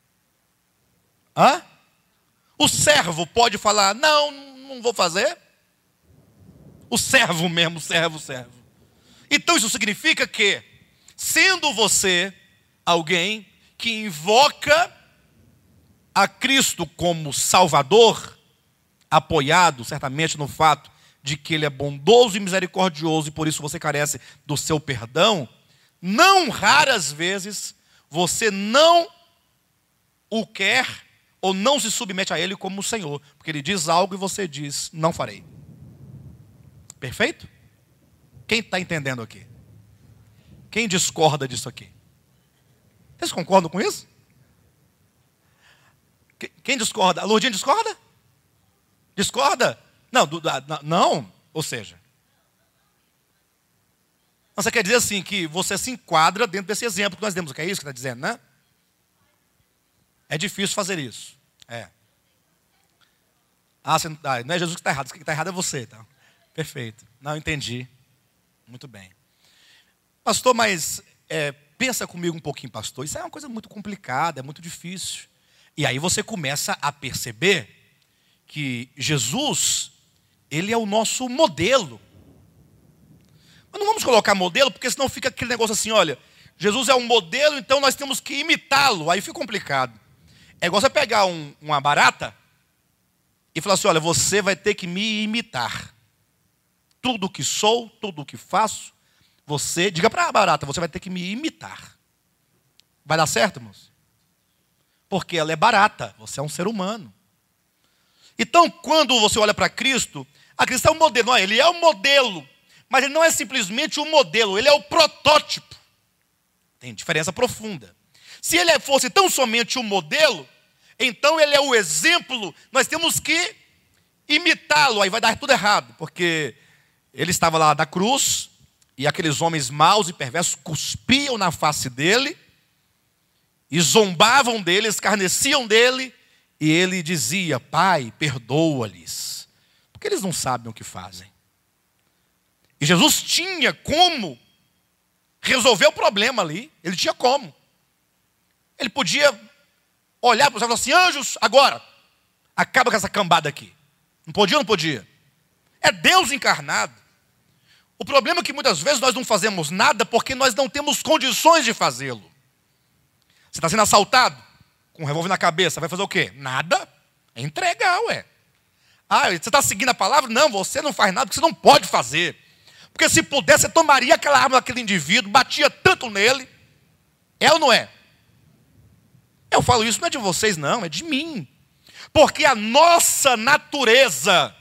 Hã? O servo pode falar, não vou fazer? O servo mesmo, servo. Então isso significa que, sendo você alguém que invoca a Cristo como Salvador, apoiado certamente no fato de que Ele é bondoso e misericordioso e por isso você carece do seu perdão, não raras vezes você não o quer ou não se submete a Ele como Senhor, porque Ele diz algo e você diz, não farei. Perfeito? Quem está entendendo aqui? Quem discorda disso aqui? Vocês concordam com isso? Quem discorda? A Lourdinha discorda? Discorda? Não. Ou seja, você quer dizer assim, que você se enquadra dentro desse exemplo que nós demos, que é isso que está dizendo, né? É difícil fazer isso. É. Não é Jesus que está errado, o que está errado é você. Tá? Perfeito. Não, entendi. Muito bem. Pastor, mas pensa comigo um pouquinho, pastor. Isso é uma coisa muito complicada, é muito difícil. E aí você começa a perceber que Jesus, Ele é o nosso modelo. Mas não vamos colocar modelo, porque senão fica aquele negócio assim, olha, Jesus é um modelo, então nós temos que imitá-lo. Aí fica complicado. É igual você pegar uma barata e falar assim, olha, você vai ter que me imitar. Tudo o que sou, tudo o que faço, você, diga para a barata, você vai ter que me imitar. Vai dar certo, irmãos? Porque ela é barata, você é um ser humano. Então, quando você olha para Cristo, a Cristo é um modelo. Não, Ele é um modelo, mas Ele não é simplesmente um modelo, Ele é o protótipo. Tem diferença profunda. Se Ele fosse tão somente um modelo, então Ele é o exemplo, nós temos que imitá-lo, aí vai dar tudo errado, porque Ele estava lá na cruz, e aqueles homens maus e perversos cuspiam na face dele, e zombavam dele, escarneciam dele, e ele dizia, Pai, perdoa-lhes, porque eles não sabem o que fazem. E Jesus tinha como resolver o problema ali, ele tinha como. Ele podia olhar para os céus e falar assim, anjos, agora, acaba com essa cambada aqui. Não podia ou não podia? É Deus encarnado. O problema é que muitas vezes nós não fazemos nada porque nós não temos condições de fazê-lo. Você está sendo assaltado, com um revólver na cabeça, vai fazer o quê? Nada. É entregar, ué. Você está seguindo a palavra? Não, você não faz nada porque você não pode fazer. Porque se pudesse, você tomaria aquela arma daquele indivíduo, batia tanto nele. É ou não é? Eu falo isso não é de vocês não, é de mim. Porque a nossa natureza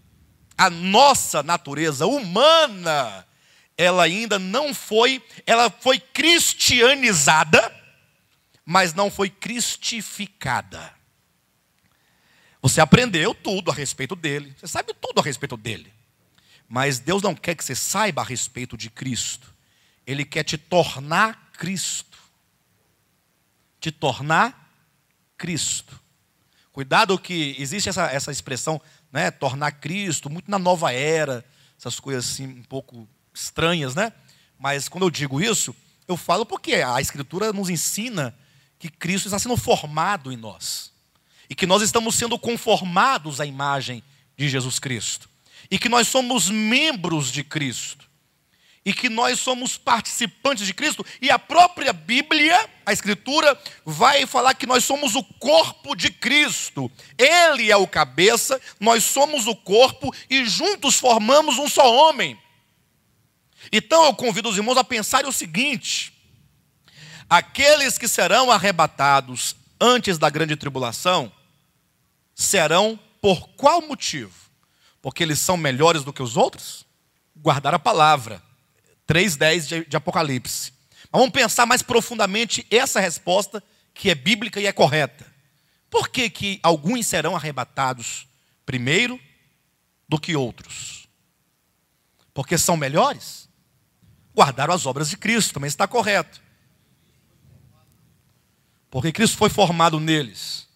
humana, ela ainda não foi, ela foi cristianizada, mas não foi cristificada. Você aprendeu tudo a respeito dele, você sabe tudo a respeito dele. Mas Deus não quer que você saiba a respeito de Cristo. Ele quer te tornar Cristo. Te tornar Cristo. Cuidado que existe essa expressão, né, tornar Cristo, muito na nova era, essas coisas assim um pouco estranhas, né? Mas quando eu digo isso, eu falo porque a Escritura nos ensina que Cristo está sendo formado em nós. E que nós estamos sendo conformados à imagem de Jesus Cristo. E que nós somos membros de Cristo. E que nós somos participantes de Cristo. E a própria Bíblia, a Escritura, vai falar que nós somos o corpo de Cristo. Ele é o cabeça, nós somos o corpo e juntos formamos um só homem. Então eu convido os irmãos a pensarem o seguinte: aqueles que serão arrebatados antes da grande tribulação, serão por qual motivo? Porque eles são melhores do que os outros? Guardar a palavra. 3:10 de Apocalipse. Mas vamos pensar mais profundamente essa resposta que é bíblica e é correta. Por que alguns serão arrebatados primeiro do que outros? Porque são melhores? guardaram as obras de Cristo, também está correto. Porque Cristo foi formado neles.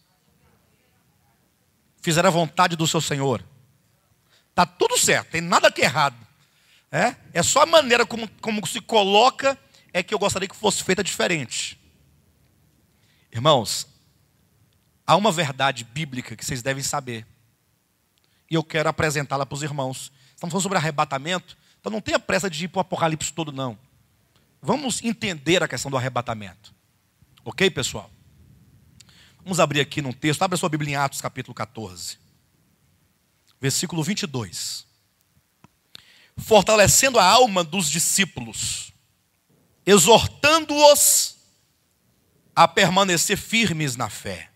Fizeram a vontade do seu Senhor. Está tudo certo, tem nada que errado. É só a maneira como se coloca é que eu gostaria que fosse feita diferente. Irmãos, há uma verdade bíblica que vocês devem saber. E eu quero apresentá-la para os irmãos. Estamos falando sobre arrebatamento, então não tenha pressa de ir para o Apocalipse todo, não. Vamos entender a questão do arrebatamento. Ok, pessoal? Vamos abrir aqui num texto. Abre a sua Bíblia em Atos, capítulo 14. Versículo 22. Fortalecendo a alma dos discípulos, exortando-os a permanecer firmes na fé.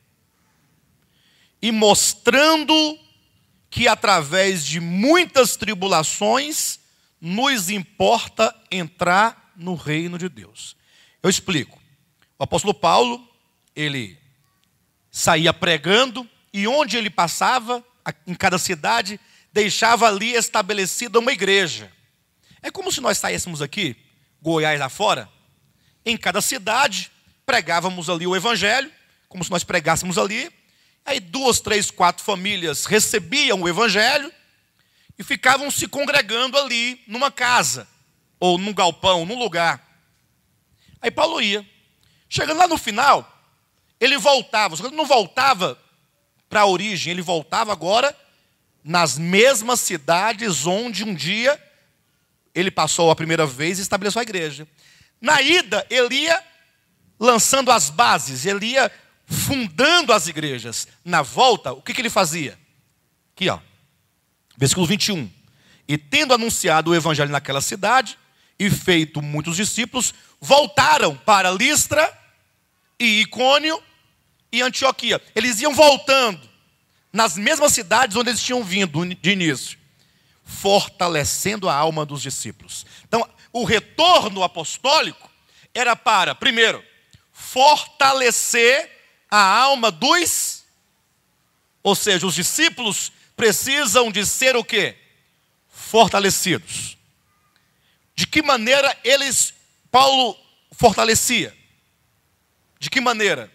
E mostrando que através de muitas tribulações nos importa entrar no reino de Deus. Eu explico. O apóstolo Paulo, ele saía pregando e onde ele passava, em cada cidade, deixava ali estabelecida uma igreja. É como se nós saíssemos aqui, Goiás afora, em cada cidade, pregávamos ali o evangelho, como se nós pregássemos ali, aí 2, 3, 4 famílias recebiam o evangelho e ficavam se congregando ali numa casa, ou num galpão, num lugar. Aí Paulo ia. Chegando lá no final, ele voltava. Só que ele não voltava para a origem, ele voltava agora nas mesmas cidades onde um dia ele passou a primeira vez e estabeleceu a igreja. Na ida, ele ia lançando as bases, ele ia fundando as igrejas. Na volta, o que ele fazia? Aqui, ó, versículo 21. E tendo anunciado o evangelho naquela cidade e feito muitos discípulos, voltaram para Listra e Icônio e Antioquia. Eles iam voltando nas mesmas cidades onde eles tinham vindo de início, fortalecendo a alma dos discípulos. Então, o retorno apostólico era para, primeiro, fortalecer a alma dos, ou seja, os discípulos precisam de ser o quê? Fortalecidos. De que maneira Paulo fortalecia? De que maneira?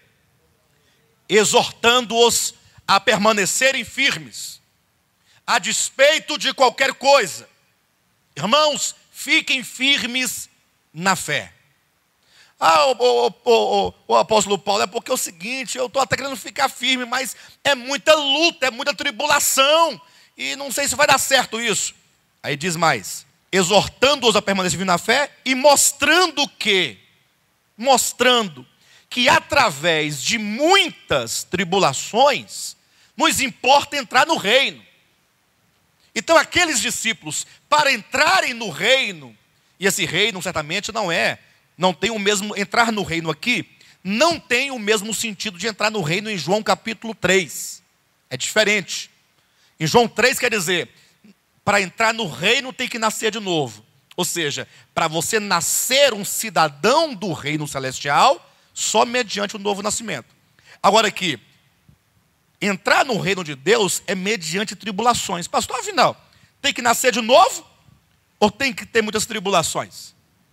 Exortando-os a permanecerem firmes, a despeito de qualquer coisa. Irmãos, fiquem firmes na fé. O apóstolo Paulo, é porque é o seguinte, eu estou até querendo ficar firme, mas é muita luta, é muita tribulação, e não sei se vai dar certo isso. Aí diz mais, exortando-os a permanecer firmes na fé, e mostrando que através de muitas tribulações, nos importa entrar no reino. Então aqueles discípulos, para entrarem no reino, e esse reino certamente não tem o mesmo, entrar no reino aqui, não tem o mesmo sentido de entrar no reino em João capítulo 3. É diferente. Em João 3 quer dizer, para entrar no reino tem que nascer de novo. Ou seja, para você nascer um cidadão do reino celestial, só mediante o novo nascimento. Agora aqui, entrar no reino de Deus é mediante tribulações. Pastor, afinal, tem que nascer de novo? Ou tem que ter muitas tribulações?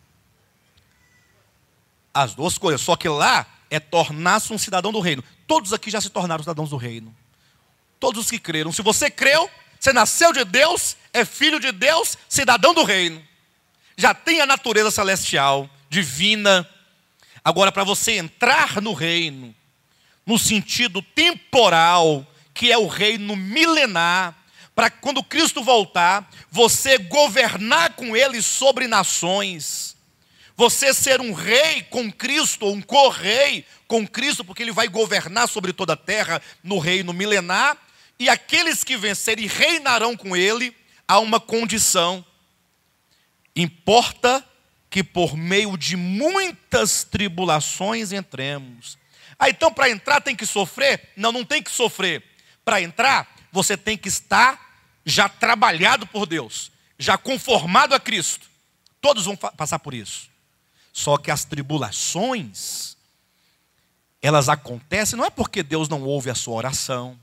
As duas coisas, só que lá é tornar-se um cidadão do reino. Todos aqui já se tornaram cidadãos do reino. Todos os que creram. Se você creu, você nasceu de Deus, é filho de Deus, cidadão do reino. Já tem a natureza celestial, divina. Agora, para você entrar no reino, no sentido temporal, que é o reino milenar, para quando Cristo voltar, você governar com Ele sobre nações, você ser um rei com Cristo, ou um co-rei com Cristo, porque Ele vai governar sobre toda a terra no reino milenar, e aqueles que vencerem reinarão com Ele, há uma condição. Importa que por meio de muitas tribulações entremos. Então para entrar tem que sofrer? Não tem que sofrer. Para entrar, você tem que estar já trabalhado por Deus, já conformado a Cristo. Todos vão passar por isso. Só que as tribulações, elas acontecem, não é porque Deus não ouve a sua oração.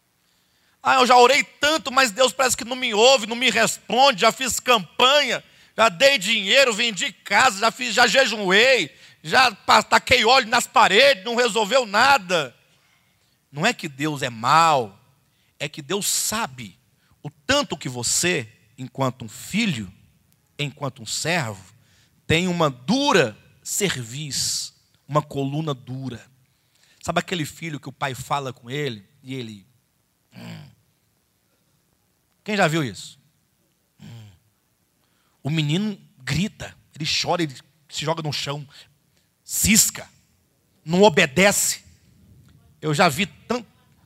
Eu já orei tanto, mas Deus parece que não me ouve, não me responde, já fiz campanha, já dei dinheiro, vendi casa, já jejuei, já taquei óleo nas paredes, não resolveu nada. Não é que Deus é mau, é que Deus sabe o tanto que você, enquanto um filho, enquanto um servo, tem uma dura cerviz, uma coluna dura. Sabe aquele filho que o pai fala com ele e ele... Quem já viu isso? O menino grita, ele chora, ele se joga no chão, cisca, não obedece. Eu já vi tanto...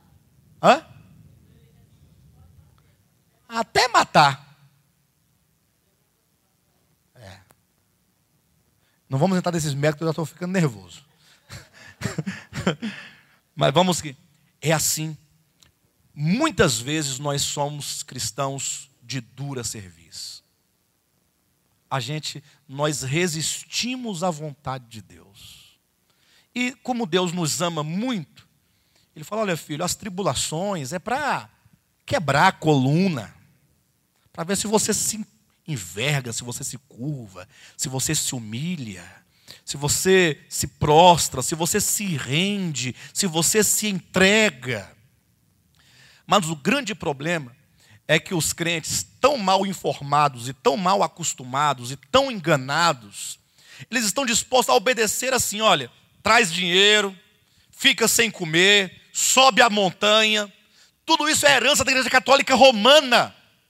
Até matar. Não vamos entrar nesses méritos, eu já estou ficando nervoso. Mas vamos que... É assim. Muitas vezes nós somos cristãos de dura cerviz. Nós resistimos à vontade de Deus. E como Deus nos ama muito, Ele fala, olha filho, as tribulações é para quebrar a coluna, para ver se você se enverga, se você se curva, se você se humilha, se você se prostra, se você se rende, se você se entrega. Mas o grande problema é que os crentes, tão mal informados e tão mal acostumados e tão enganados, eles estão dispostos a obedecer assim, olha, traz dinheiro, fica sem comer, sobe a montanha. Tudo isso é herança da Igreja Católica Romana,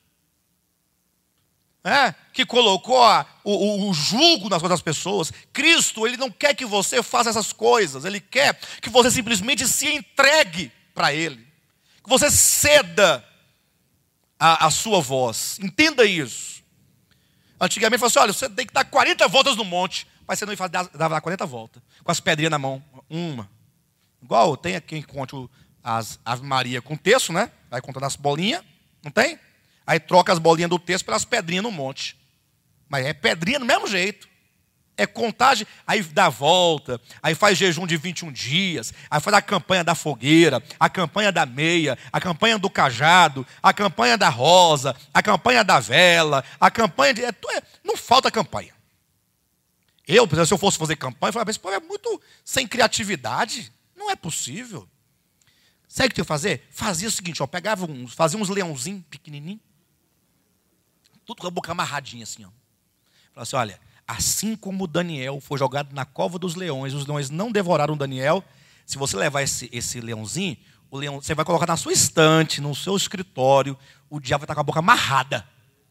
que colocou o jugo nas outras pessoas. Cristo, Ele não quer que você faça essas coisas, Ele quer que você simplesmente se entregue para Ele, que você ceda a sua voz. Entenda isso. Antigamente falava assim, olha, você tem que dar 40 voltas no monte, mas você não dava 40 voltas, com as pedrinhas na mão, uma. Igual tem quem conta as Ave Maria com texto, né? Vai contando as bolinhas, não tem? Aí troca as bolinhas do texto pelas pedrinhas no monte. Mas é pedrinha do mesmo jeito. É contagem, aí dá a volta, aí faz jejum de 21 dias, aí faz a campanha da fogueira, a campanha da meia, a campanha do cajado, a campanha da rosa, a campanha da vela, a campanha de... não falta campanha. Se eu fosse fazer campanha, eu falava, esse povo é muito sem criatividade. Não é possível. Sabe o que eu ia fazer? Fazia o seguinte, fazia uns leãozinhos pequenininhos, tudo com a boca amarradinha assim, ó. Falava assim, olha, assim como Daniel foi jogado na cova dos leões, os leões não devoraram Daniel, se você levar esse leãozinho, você vai colocar na sua estante, no seu escritório, o diabo vai estar com a boca amarrada.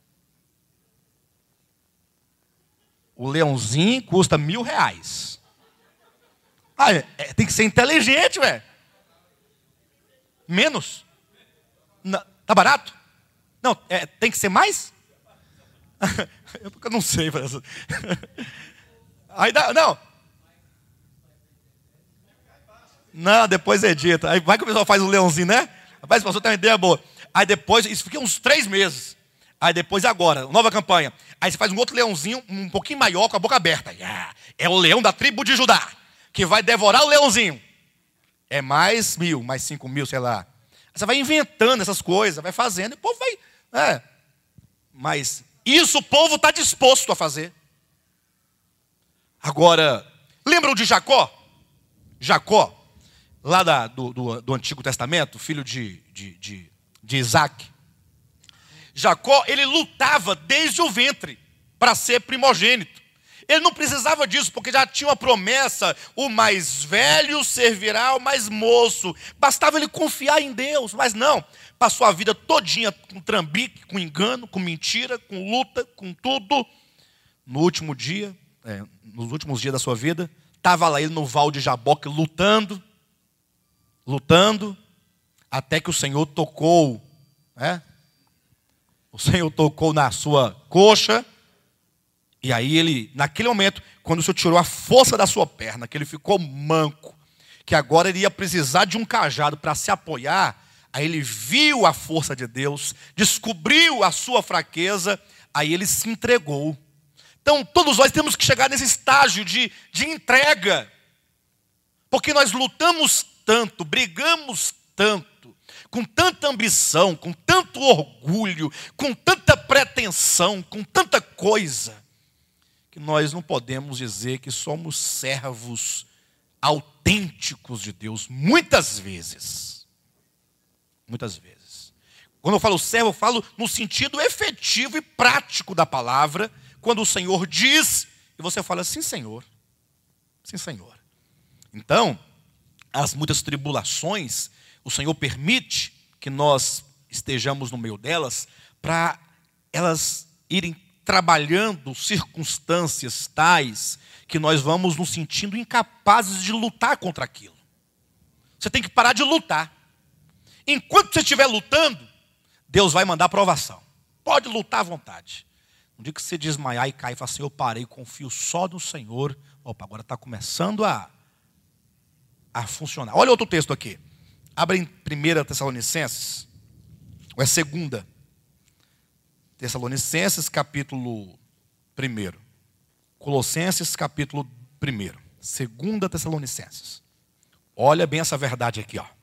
O leãozinho custa R$1.000. Tem que ser inteligente, velho. Menos? Não, tá barato? Não, tem que ser mais? Eu não sei. Aí dá, não. Não, depois edita. Aí vai que o pessoal faz o leãozinho, né? Rapaz, o pastor tem uma ideia boa. Aí depois, isso fica uns 3 meses. Aí depois agora, nova campanha. Aí você faz um outro leãozinho, um pouquinho maior, com a boca aberta. É o leão da tribo de Judá, que vai devorar o leãozinho. É mais 1.000, mais 5.000, sei lá. Você vai inventando essas coisas, vai fazendo, e o povo vai... Mas isso o povo está disposto a fazer. Agora, lembram de Jacó? Jacó, lá do Antigo Testamento, filho de Isaac. Jacó, ele lutava desde o ventre para ser primogênito. Ele não precisava disso, porque já tinha uma promessa, o mais velho servirá ao mais moço. Bastava ele confiar em Deus, mas não. Passou a vida todinha com trambique, com engano, com mentira, com luta, com tudo. No último dia, nos últimos dias da sua vida, estava lá ele no val de Jaboque lutando, até que o Senhor tocou, O Senhor tocou na sua coxa. E aí ele, naquele momento, quando o Senhor tirou a força da sua perna, que ele ficou manco, que agora ele ia precisar de um cajado para se apoiar, aí ele viu a força de Deus, descobriu a sua fraqueza, aí ele se entregou. Então, todos nós temos que chegar nesse estágio de entrega, porque nós lutamos tanto, brigamos tanto, com tanta ambição, com tanto orgulho, com tanta pretensão, com tanta coisa, que nós não podemos dizer que somos servos autênticos de Deus, muitas vezes. Muitas vezes. Quando eu falo servo, eu falo no sentido efetivo e prático da palavra, quando o Senhor diz, e você fala, sim, Senhor. Sim, Senhor. Então, as muitas tribulações, o Senhor permite que nós estejamos no meio delas, para elas irem trabalhando circunstâncias tais que nós vamos nos sentindo incapazes de lutar contra aquilo. Você tem que parar de lutar. Enquanto você estiver lutando, Deus vai mandar provação. Pode lutar à vontade. No dia que você desmaiar e cair e falar assim, eu parei, confio só no Senhor. Opa, agora está começando a funcionar. Olha outro texto aqui. Abre em 1 Tessalonicenses, ou é 2 Tessalonicenses, capítulo 1. Colossenses, capítulo 1. 2 Tessalonicenses. Olha bem essa verdade aqui, ó.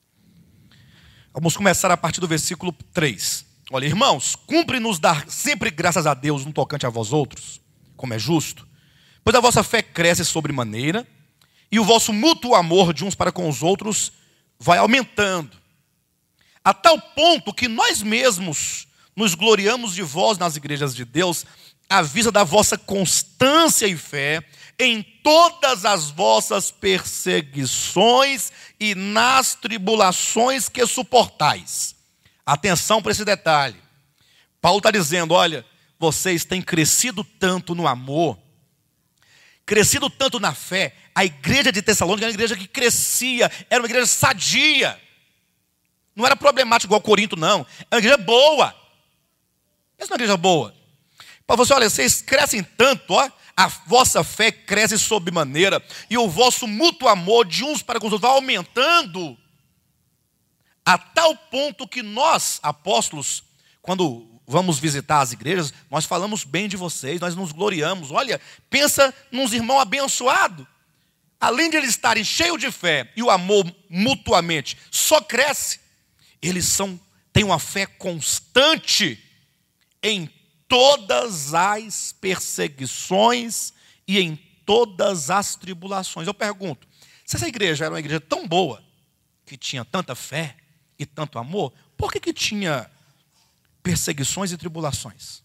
Vamos começar a partir do versículo 3. Olha, irmãos, cumpre-nos dar sempre graças a Deus no tocante a vós outros, como é justo, pois a vossa fé cresce sobremaneira, e o vosso mútuo amor de uns para com os outros vai aumentando, a tal ponto que nós mesmos nos gloriamos de vós nas igrejas de Deus, à vista da vossa constância e fé, em todas as vossas perseguições e nas tribulações que suportais. Atenção para esse detalhe. Paulo está dizendo, olha, vocês têm crescido tanto no amor, crescido tanto na fé. A igreja de Tessalônica era uma igreja que crescia, era uma igreja sadia. Não era problemática igual Corinto, não. Era uma igreja boa. Essa é uma igreja boa. Paulo falou assim, olha, vocês crescem tanto, ó, a vossa fé cresce sobremaneira, e o vosso mútuo amor de uns para com os outros vai aumentando, a tal ponto que nós, apóstolos, quando vamos visitar as igrejas, nós falamos bem de vocês, nós nos gloriamos. Olha, pensa nos irmãos abençoados. Além de eles estarem cheios de fé e o amor mutuamente só cresce, eles têm uma fé constante em todas as perseguições e em todas as tribulações. Eu pergunto, se essa igreja era uma igreja tão boa, que tinha tanta fé e tanto amor, por que tinha perseguições e tribulações?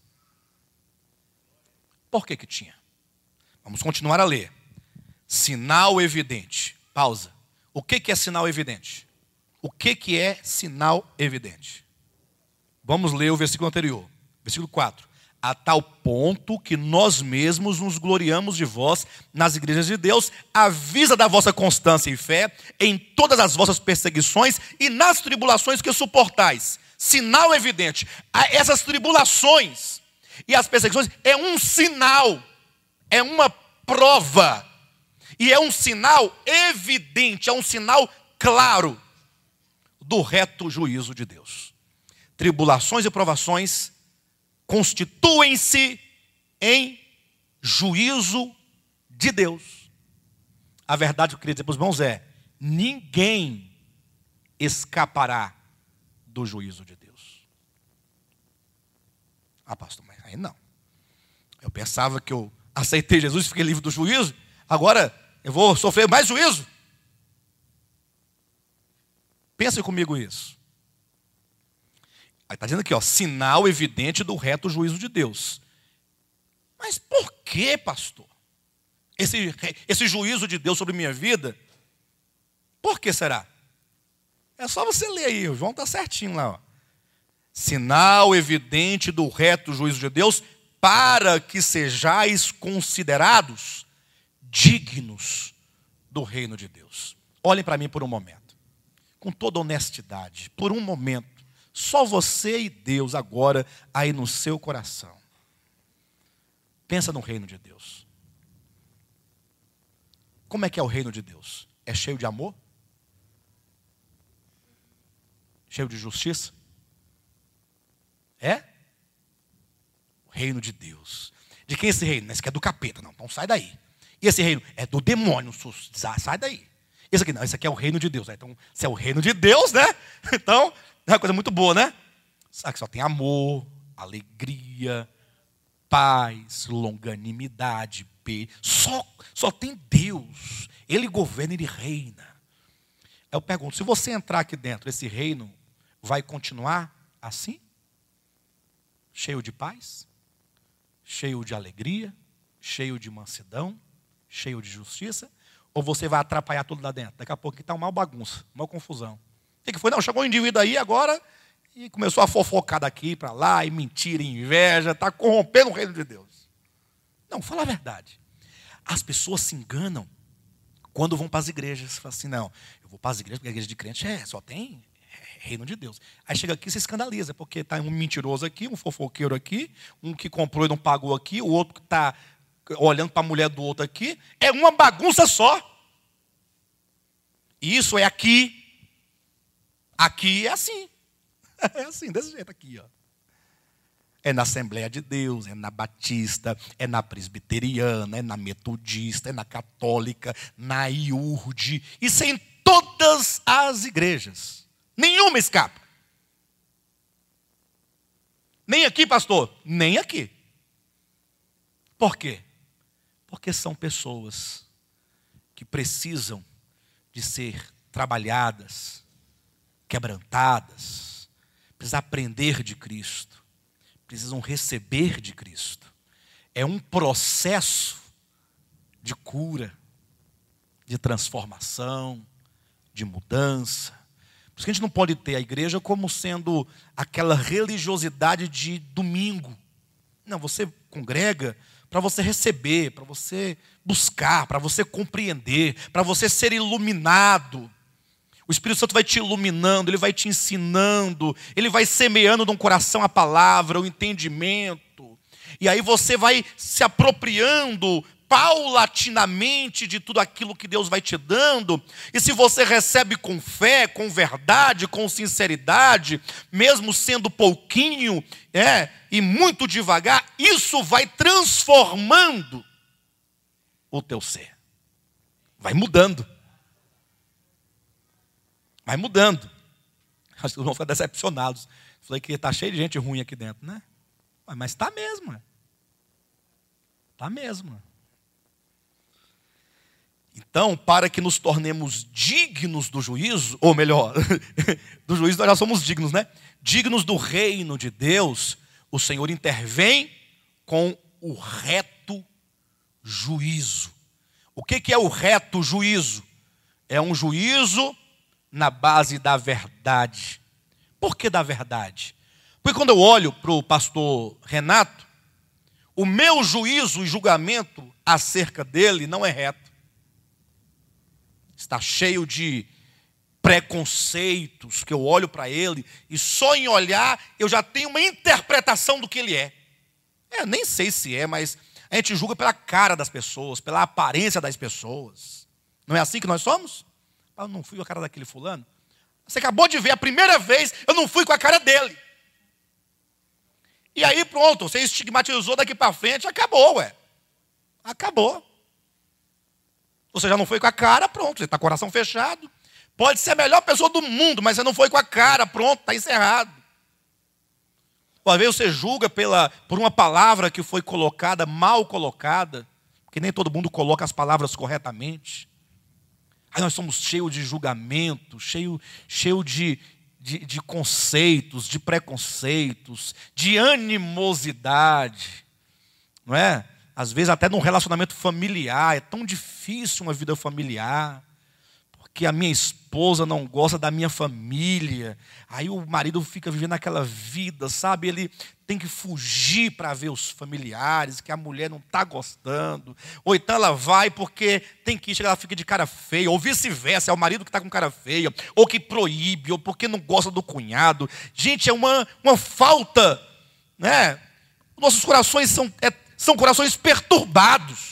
Por que tinha? Vamos continuar a ler. Sinal evidente. Pausa. O que é sinal evidente? O que é sinal evidente? Vamos ler o versículo anterior. Versículo 4. A tal ponto que nós mesmos nos gloriamos de vós nas igrejas de Deus, à vista da vossa constância e fé, em todas as vossas perseguições e nas tribulações que suportais. Sinal evidente. Essas tribulações e as perseguições é um sinal, é uma prova, e é um sinal evidente, é um sinal claro do reto juízo de Deus. Tribulações e provações constituem-se em juízo de Deus. A verdade que eu queria dizer para os irmãos é, ninguém escapará do juízo de Deus. Ah, pastor, mas aí não. Eu pensava que eu aceitei Jesus e fiquei livre do juízo, agora eu vou sofrer mais juízo. Pensem comigo isso. Aí está dizendo aqui, ó, sinal evidente do reto juízo de Deus. Mas por que, pastor? Esse juízo de Deus sobre minha vida, por que será? É só você ler aí, o João está certinho lá. Ó. Sinal evidente do reto juízo de Deus, para que sejais considerados dignos do reino de Deus. Olhem para mim por um momento, com toda honestidade, por um momento. Só você e Deus agora aí no seu coração. Pensa no reino de Deus. Como é que é o reino de Deus? É cheio de amor? Cheio de justiça? É? O reino de Deus. De quem é esse reino? Esse aqui é do capeta, não. Então sai daí. E esse reino é do demônio. Sai daí. Esse aqui não, esse aqui é o reino de Deus. Então, se é o reino de Deus, né? Então, é uma coisa muito boa, né? Aqui só tem amor, alegria, paz, longanimidade, só tem Deus. Ele governa, ele reina. Eu pergunto, se você entrar aqui dentro, esse reino vai continuar assim? Cheio de paz? Cheio de alegria? Cheio de mansidão? Cheio de justiça? Ou você vai atrapalhar tudo lá dentro? Daqui a pouco está uma bagunça, uma confusão. O que foi? Não, chegou um indivíduo aí agora e começou a fofocar daqui para lá, e mentira, e inveja, está corrompendo o reino de Deus. Não, fala a verdade. As pessoas se enganam quando vão para as igrejas. Falam assim, não, eu vou para as igrejas porque a igreja de crente só tem reino de Deus. Aí chega aqui e se escandaliza, porque está um mentiroso aqui, um fofoqueiro aqui, um que comprou e não pagou aqui, o outro que está olhando para a mulher do outro aqui. É uma bagunça só. E isso é aqui. Aqui é assim. É assim, desse jeito aqui, ó. É na Assembleia de Deus, é na Batista, é na Presbiteriana, é na Metodista, é na Católica, na IURD. Isso é em todas as igrejas. Nenhuma escapa. Nem aqui, pastor? Nem aqui. Por quê? Porque são pessoas que precisam de ser trabalhadas, quebrantadas, precisam aprender de Cristo, precisam receber de Cristo. É um processo de cura, de transformação, de mudança. Por isso que a gente não pode ter a igreja como sendo aquela religiosidade de domingo. Não, você congrega para você receber, para você buscar, para você compreender, para você ser iluminado. O Espírito Santo vai te iluminando, ele vai te ensinando, ele vai semeando no coração a palavra, o entendimento. E aí você vai se apropriando paulatinamente de tudo aquilo que Deus vai te dando. E se você recebe com fé, com verdade, com sinceridade, mesmo sendo pouquinho, e muito devagar, isso vai transformando o teu ser. Vai mudando. Vai mudando. Acho que vão ficar decepcionados. Falei que está cheio de gente ruim aqui dentro, né? Mas está mesmo. Está mesmo. Então, para que nos tornemos dignos do juízo, ou melhor, do juízo nós já somos dignos, né? Dignos do reino de Deus, o Senhor intervém com o reto juízo. O que é o reto juízo? É um juízo na base da verdade. Por que da verdade? Porque quando eu olho para o pastor Renato, o meu juízo e julgamento acerca dele não é reto. Está cheio de preconceitos, que eu olho para ele e só em olhar eu já tenho uma interpretação do que ele é. Nem sei se é, mas a gente julga pela cara das pessoas, pela aparência das pessoas. Não é assim que nós somos? Eu não fui com a cara daquele fulano. Você acabou de ver a primeira vez, eu não fui com a cara dele. E aí pronto, você estigmatizou daqui para frente, acabou, Acabou. Você já não foi com a cara, pronto, você está com o coração fechado. Pode ser a melhor pessoa do mundo, mas você não foi com a cara, pronto, está encerrado. Ou às vezes você julga por uma palavra que foi colocada, mal colocada, porque nem todo mundo coloca as palavras corretamente. Aí nós somos cheios de julgamento, cheio de conceitos, de preconceitos, de animosidade, não é? Às vezes até num relacionamento familiar, é tão difícil uma vida familiar, porque a minha esposa não gosta da minha família, aí o marido fica vivendo aquela vida, sabe? Ele tem que fugir para ver os familiares, que a mulher não está gostando, ou então ela vai porque tem que ir, ela fica de cara feia, ou vice-versa, é o marido que está com cara feia, ou que proíbe, ou porque não gosta do cunhado. Gente, é uma falta, né? Nossos corações são corações perturbados.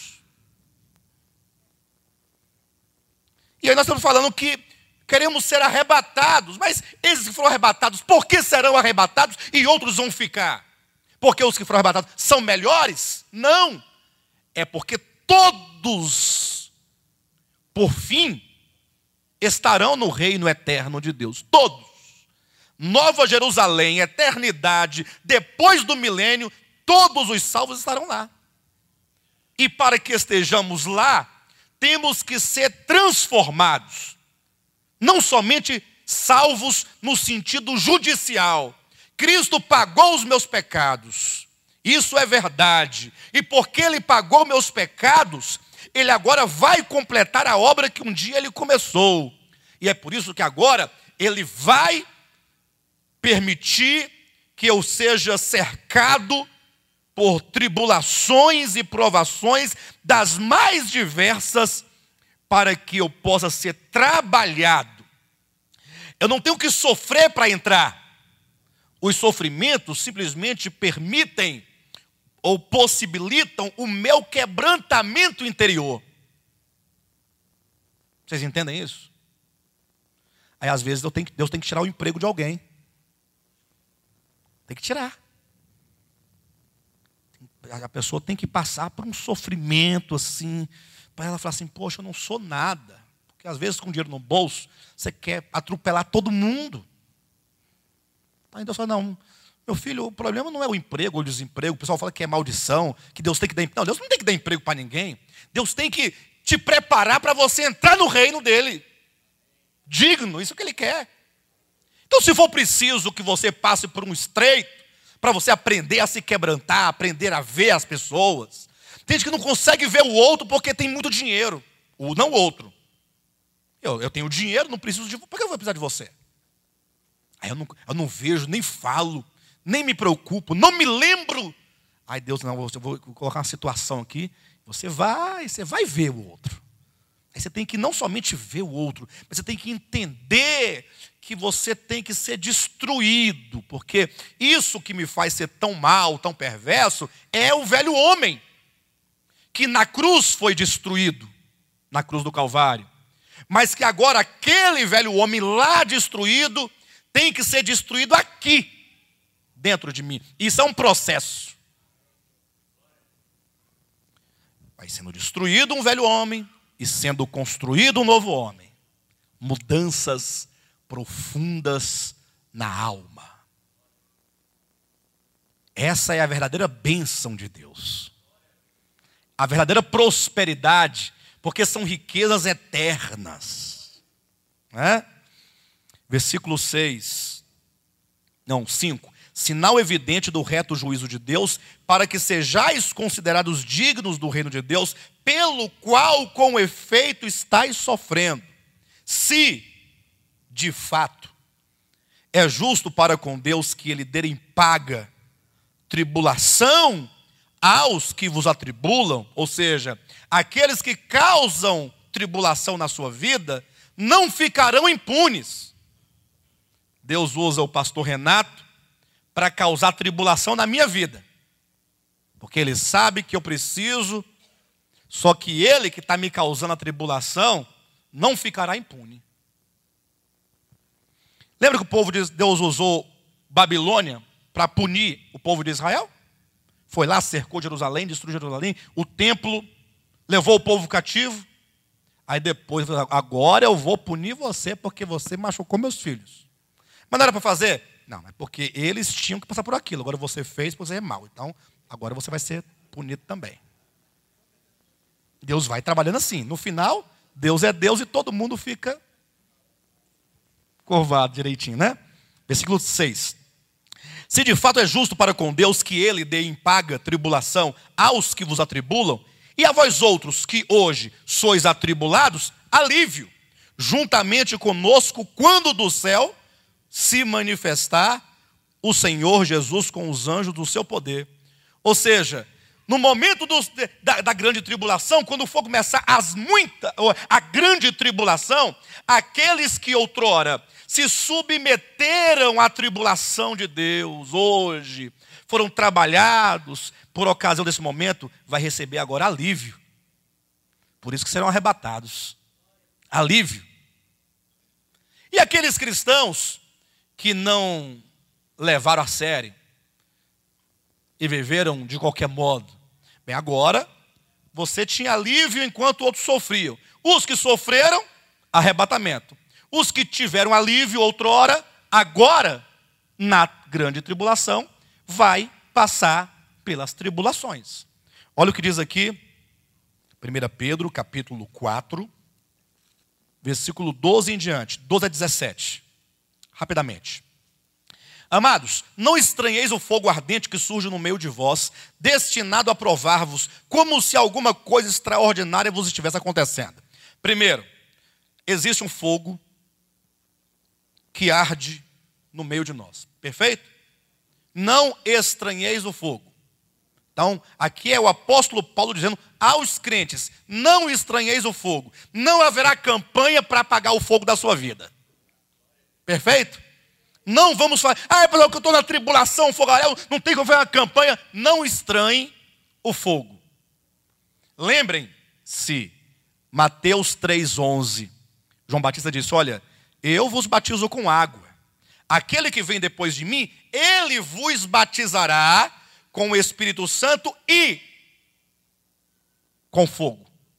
E aí nós estamos falando que queremos ser arrebatados. Mas esses que foram arrebatados, por que serão arrebatados e outros vão ficar? Porque os que foram arrebatados são melhores? Não. É porque todos, por fim, estarão no reino eterno de Deus. Todos. Nova Jerusalém, eternidade, depois do milênio, todos os salvos estarão lá. E para que estejamos lá, temos que ser transformados. Não somente salvos no sentido judicial. Cristo pagou os meus pecados. Isso é verdade. E porque Ele pagou meus pecados, Ele agora vai completar a obra que um dia Ele começou. E é por isso que agora Ele vai permitir que eu seja cercado por tribulações e provações das mais diversas, para que eu possa ser trabalhado. Eu não tenho que sofrer para entrar. Os sofrimentos simplesmente permitem ou possibilitam o meu quebrantamento interior. Vocês entendem isso? Aí às vezes Deus tem que tirar o emprego de alguém. Tem que tirar. A pessoa tem que passar por um sofrimento assim, para ela falar assim, poxa, eu não sou nada. Porque às vezes com dinheiro no bolso, você quer atropelar todo mundo. Aí Deus fala, não, meu filho, o problema não é o emprego ou o desemprego. O pessoal fala que é maldição, que Deus tem que dar emprego. Não, Deus não tem que dar emprego para ninguém. Deus tem que te preparar para você entrar no reino dele. Digno, isso que Ele quer. Então, se for preciso que você passe por um estreito, para você aprender a se quebrantar, aprender a ver as pessoas. Tem gente que não consegue ver o outro porque tem muito dinheiro. Não o outro. Eu tenho dinheiro, não preciso de... Por que eu vou precisar de você? Aí eu não vejo, nem falo, nem me preocupo, não me lembro. Aí Deus, não, eu vou colocar uma situação aqui. Você vai ver o outro. Aí você tem que não somente ver o outro, mas você tem que entender que você tem que ser destruído, porque isso que me faz ser tão mal, tão perverso, é o velho homem, que na cruz foi destruído, na cruz do Calvário, mas que agora aquele velho homem lá destruído, tem que ser destruído aqui, dentro de mim. Isso é um processo. Vai sendo destruído um velho homem, e sendo construído um novo homem. Mudanças profundas na alma. Essa é a verdadeira bênção de Deus. A verdadeira prosperidade, porque são riquezas eternas. Versículo 5. Sinal evidente do reto juízo de Deus, para que sejais considerados dignos do reino de Deus, pelo qual com efeito estáis sofrendo. Se, de fato, é justo para com Deus que Ele dê em paga tribulação aos que vos atribulam, ou seja, aqueles que causam tribulação na sua vida, não ficarão impunes. Deus usa o pastor Renato para causar tribulação na minha vida. Porque Ele sabe que eu preciso, só que Ele que está me causando a tribulação, não ficará impune. Lembra que o povo de Deus usou Babilônia para punir o povo de Israel? Foi lá, cercou Jerusalém, destruiu Jerusalém, o templo, levou o povo cativo. Aí depois, agora eu vou punir você porque você machucou meus filhos. Mas não era para fazer? Não, é porque eles tinham que passar por aquilo. Agora você fez, você é mal. Então, agora você vai ser punido também. Deus vai trabalhando assim. No final, Deus é Deus e todo mundo fica curvado direitinho, né? Versículo 6. Se de fato é justo para com Deus que Ele dê em paga tribulação aos que vos atribulam, e a vós outros que hoje sois atribulados, alívio, juntamente conosco, quando do céu se manifestar o Senhor Jesus com os anjos do seu poder. Ou seja, no momento da grande tribulação, quando for começar a grande tribulação, aqueles que outrora se submeteram à tribulação de Deus, hoje foram trabalhados por ocasião desse momento, vai receber agora alívio. Por isso que serão arrebatados. Alívio. E aqueles cristãos que não levaram a sério e viveram de qualquer modo. Bem, agora você tinha alívio enquanto outros sofriam. Os que sofreram, arrebatamento. Os que tiveram alívio outrora, agora, na grande tribulação, vai passar pelas tribulações. Olha o que diz aqui, 1 Pedro, capítulo 4, versículo 12 em diante, 12 a 17. Rapidamente. Amados, não estranheis o fogo ardente que surge no meio de vós, destinado a provar-vos, como se alguma coisa extraordinária vos estivesse acontecendo. Primeiro, existe um fogo que arde no meio de nós. Perfeito? Não estranheis o fogo. Então, aqui é o apóstolo Paulo dizendo aos crentes, não estranheis o fogo. Não haverá campanha para apagar o fogo da sua vida. Perfeito? Não vamos falar, é porque eu estou na tribulação, fogaréu, não tem como fazer uma campanha. Não estranhem o fogo. Lembrem-se, Mateus 3,11. João Batista disse, olha, eu vos batizo com água. Aquele que vem depois de mim, ele vos batizará com o Espírito Santo e com fogo.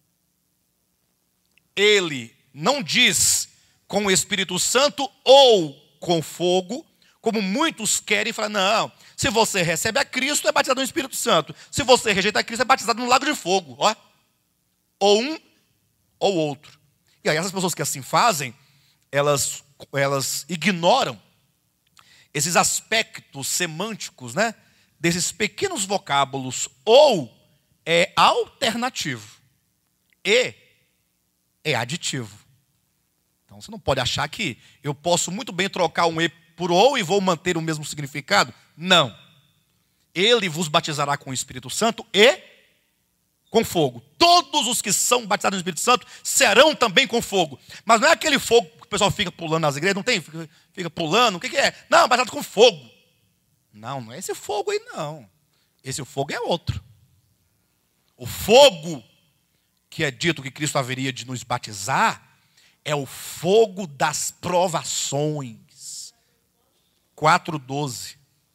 Ele não diz com o Espírito Santo ou com fogo, como muitos querem falar, não, se você recebe a Cristo, é batizado no Espírito Santo. Se você rejeita a Cristo, é batizado no lago de fogo. Ó. Ou um ou outro. E aí essas pessoas que assim fazem, elas ignoram esses aspectos semânticos, né? Desses pequenos vocábulos. Ou é alternativo e é aditivo. Então você não pode achar que eu posso muito bem trocar um e por ou e vou manter o mesmo significado. Não. Ele vos batizará com o Espírito Santo e com fogo. Todos os que são batizados no Espírito Santo serão também com fogo. Mas não é aquele fogo que o pessoal fica pulando nas igrejas, não tem? Fica pulando, o que é? Não, batizado com fogo. Não é esse fogo aí não. Esse fogo é outro. O fogo que é dito que Cristo haveria de nos batizar é o fogo das provações. 4,12.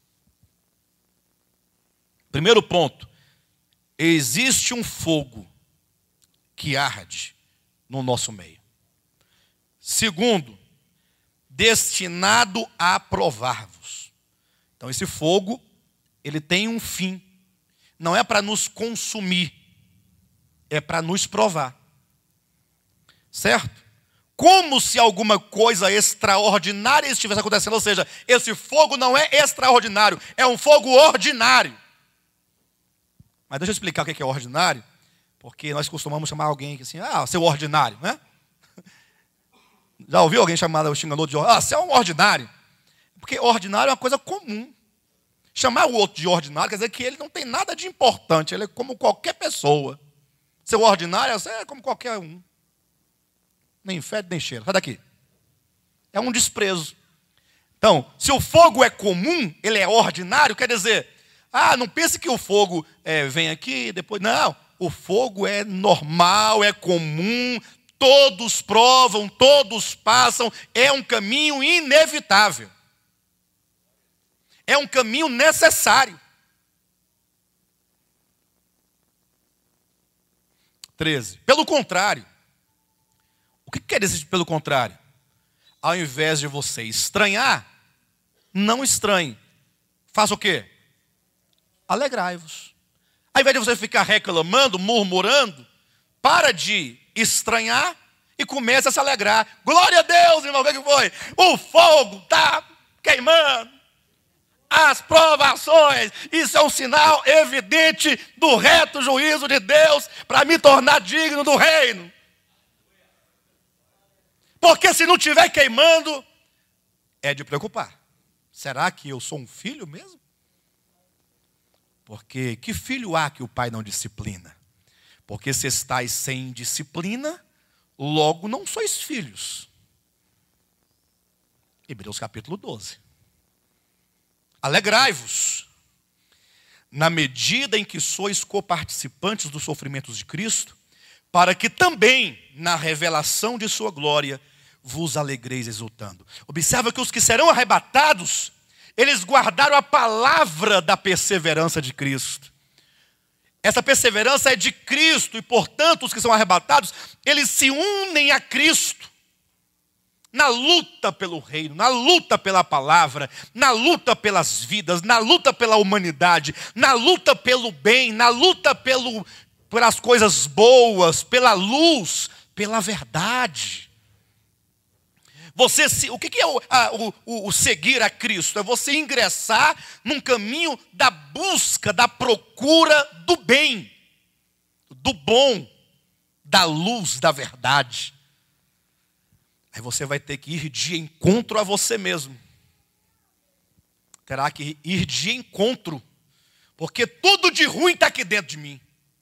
Primeiro ponto. Existe um fogo que arde no nosso meio. Segundo, destinado a provar-vos. Então esse fogo, ele tem um fim. Não é para nos consumir, é para nos provar. Certo? Como se alguma coisa extraordinária estivesse acontecendo. Ou seja, esse fogo não é extraordinário, é um fogo ordinário. Mas deixa eu explicar o que é ordinário, porque nós costumamos chamar alguém assim, seu ordinário, né? Já ouviu alguém chamar o xingador de ordinário? Você é um ordinário. Porque ordinário é uma coisa comum. Chamar o outro de ordinário quer dizer que ele não tem nada de importante, ele é como qualquer pessoa. Seu ordinário é como qualquer um. Nem fede, nem cheira. Sai daqui. É um desprezo. Então, se o fogo é comum, ele é ordinário, quer dizer, não pense que o fogo vem aqui, depois. Não, o fogo é normal, é comum, todos provam, todos passam, é um caminho inevitável. É um caminho necessário. 13. Pelo contrário. O que quer dizer pelo contrário? Ao invés de você estranhar, não estranhe. Faça o quê? Alegrai-vos. Ao invés de você ficar reclamando, murmurando, para de estranhar e comece a se alegrar. Glória a Deus, irmão, o que foi? O fogo está queimando. As provações, isso é um sinal evidente do reto juízo de Deus para me tornar digno do reino. Porque se não estiver queimando, é de preocupar. Será que eu sou um filho mesmo? Porque que filho há que o pai não disciplina? Porque se estáis sem disciplina, logo não sois filhos. Hebreus capítulo 12. Alegrai-vos, na medida em que sois coparticipantes dos sofrimentos de Cristo, para que também, na revelação de sua glória, vos alegreis exultando. Observa que os que serão arrebatados, eles guardaram a palavra da perseverança de Cristo. Essa perseverança é de Cristo e, portanto, os que são arrebatados, eles se unem a Cristo. na luta pelo reino, na luta pela palavra, na luta pelas vidas, na luta pela humanidade, na luta pelo bem, na luta pelas coisas boas, pela luz, pela verdade. O que é o seguir a Cristo? É você ingressar num caminho da busca, da procura do bem, do bom, da luz, da verdade. Aí você vai ter que ir de encontro a você mesmo. Terá que ir de encontro, porque tudo de ruim está aqui dentro de mim.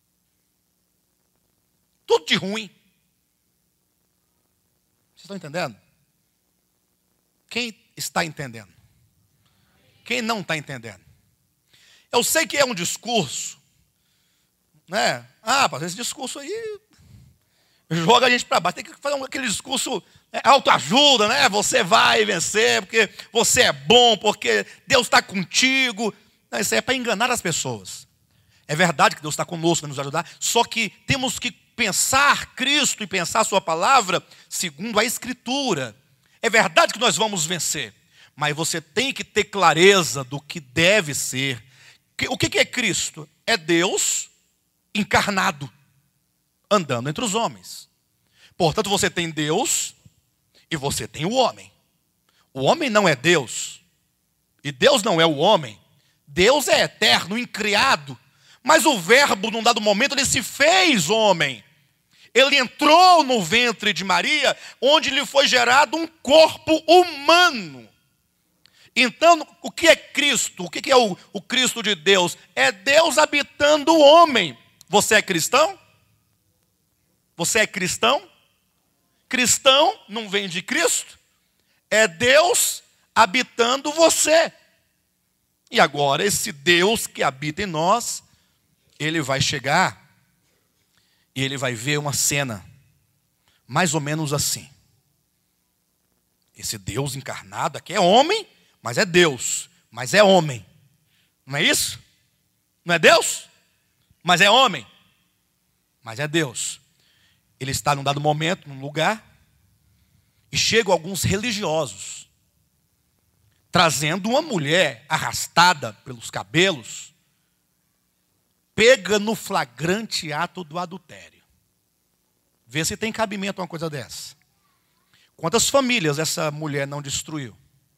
Tudo de ruim. Vocês estão entendendo? Quem está entendendo? Quem não está entendendo? Eu sei que é um discurso, né? Pastor, esse discurso aí joga a gente para baixo. Tem que fazer aquele discurso autoajuda, né? Você vai vencer porque você é bom, porque Deus está contigo. Não, isso aí é para enganar as pessoas. É verdade que Deus está conosco para nos ajudar, só que temos que pensar Cristo e pensar a sua palavra segundo a Escritura. É verdade que nós vamos vencer, mas você tem que ter clareza do que deve ser. O que é Cristo? É Deus encarnado, andando entre os homens. Portanto, você tem Deus e você tem o homem. O homem não é Deus, e Deus não é o homem. Deus é eterno, incriado, mas o verbo, num dado momento, ele se fez homem. Ele entrou no ventre de Maria, onde lhe foi gerado um corpo humano. Então, o que é Cristo? O que é o Cristo de Deus? É Deus habitando o homem. Você é cristão? Você é cristão? Cristão não vem de Cristo. É Deus habitando você. E agora, esse Deus que habita em nós, ele vai chegar e ele vai ver uma cena mais ou menos assim. Esse Deus encarnado aqui é homem, mas é Deus, mas é homem. Não é isso? Não é Deus? Mas é homem, mas é Deus. Ele está num dado momento, num lugar, e chegam alguns religiosos, trazendo uma mulher arrastada pelos cabelos, pega no flagrante ato do adultério. Vê se tem cabimento uma coisa dessa. Quantas famílias essa mulher não destruiu?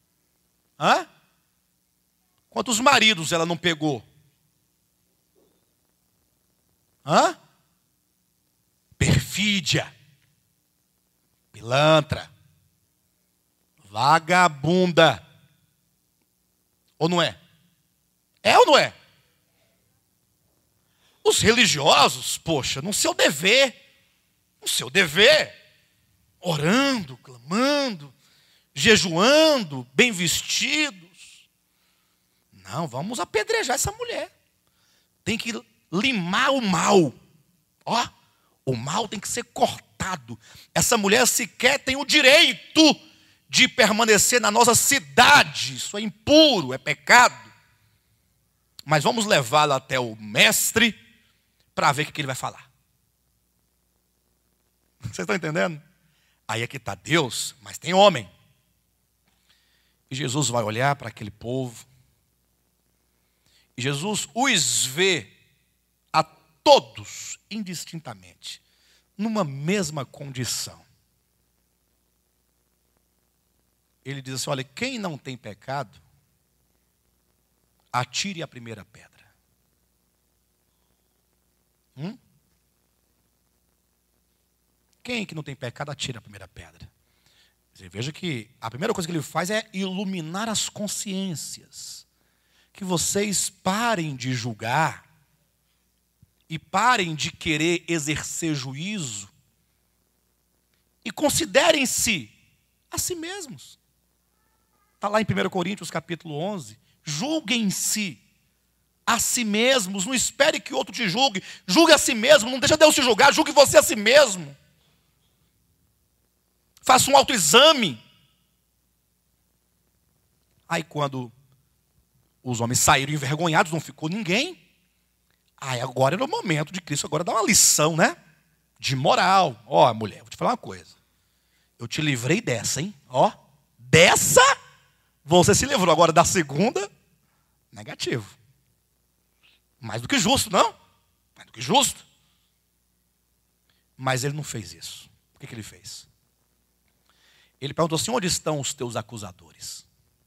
Quantos maridos ela não pegou? Perfídia, pilantra, vagabunda. Ou não é? É ou não é? Os religiosos, poxa, no seu dever, orando, clamando, jejuando, bem vestidos. Não, vamos apedrejar essa mulher. Tem que limar o mal. O mal tem que ser cortado. Essa mulher sequer tem o direito de permanecer na nossa cidade. Isso é impuro, é pecado. Mas vamos levá-la até o mestre para ver o que ele vai falar. Vocês estão entendendo? Aí é que está Deus, mas tem homem. E Jesus vai olhar para aquele povo. E Jesus os vê a todos, indistintamente, numa mesma condição. Ele diz assim: olha, quem não tem pecado, atire a primeira pedra. Quem que não tem pecado, atira a primeira pedra. Você veja que a primeira coisa que ele faz é iluminar as consciências. Que vocês parem de julgar e parem de querer exercer juízo e considerem-se a si mesmos. Está lá em 1 Coríntios capítulo 11. Julguem-se a si mesmos, não espere que outro te julgue. Julgue a si mesmo, não deixa Deus te julgar, julgue você a si mesmo. Faça um autoexame. Aí quando os homens saíram envergonhados, não ficou ninguém. Aí agora era o momento de Cristo agora dar uma lição, né? De moral. Mulher, vou te falar uma coisa. eu te livrei dessa, hein? Ó, dessa você se livrou. Agora da segunda, negativo. Mais do que justo, não? Mais do que justo. Mas ele não fez isso. O que ele fez? Ele perguntou assim: onde estão os teus acusadores?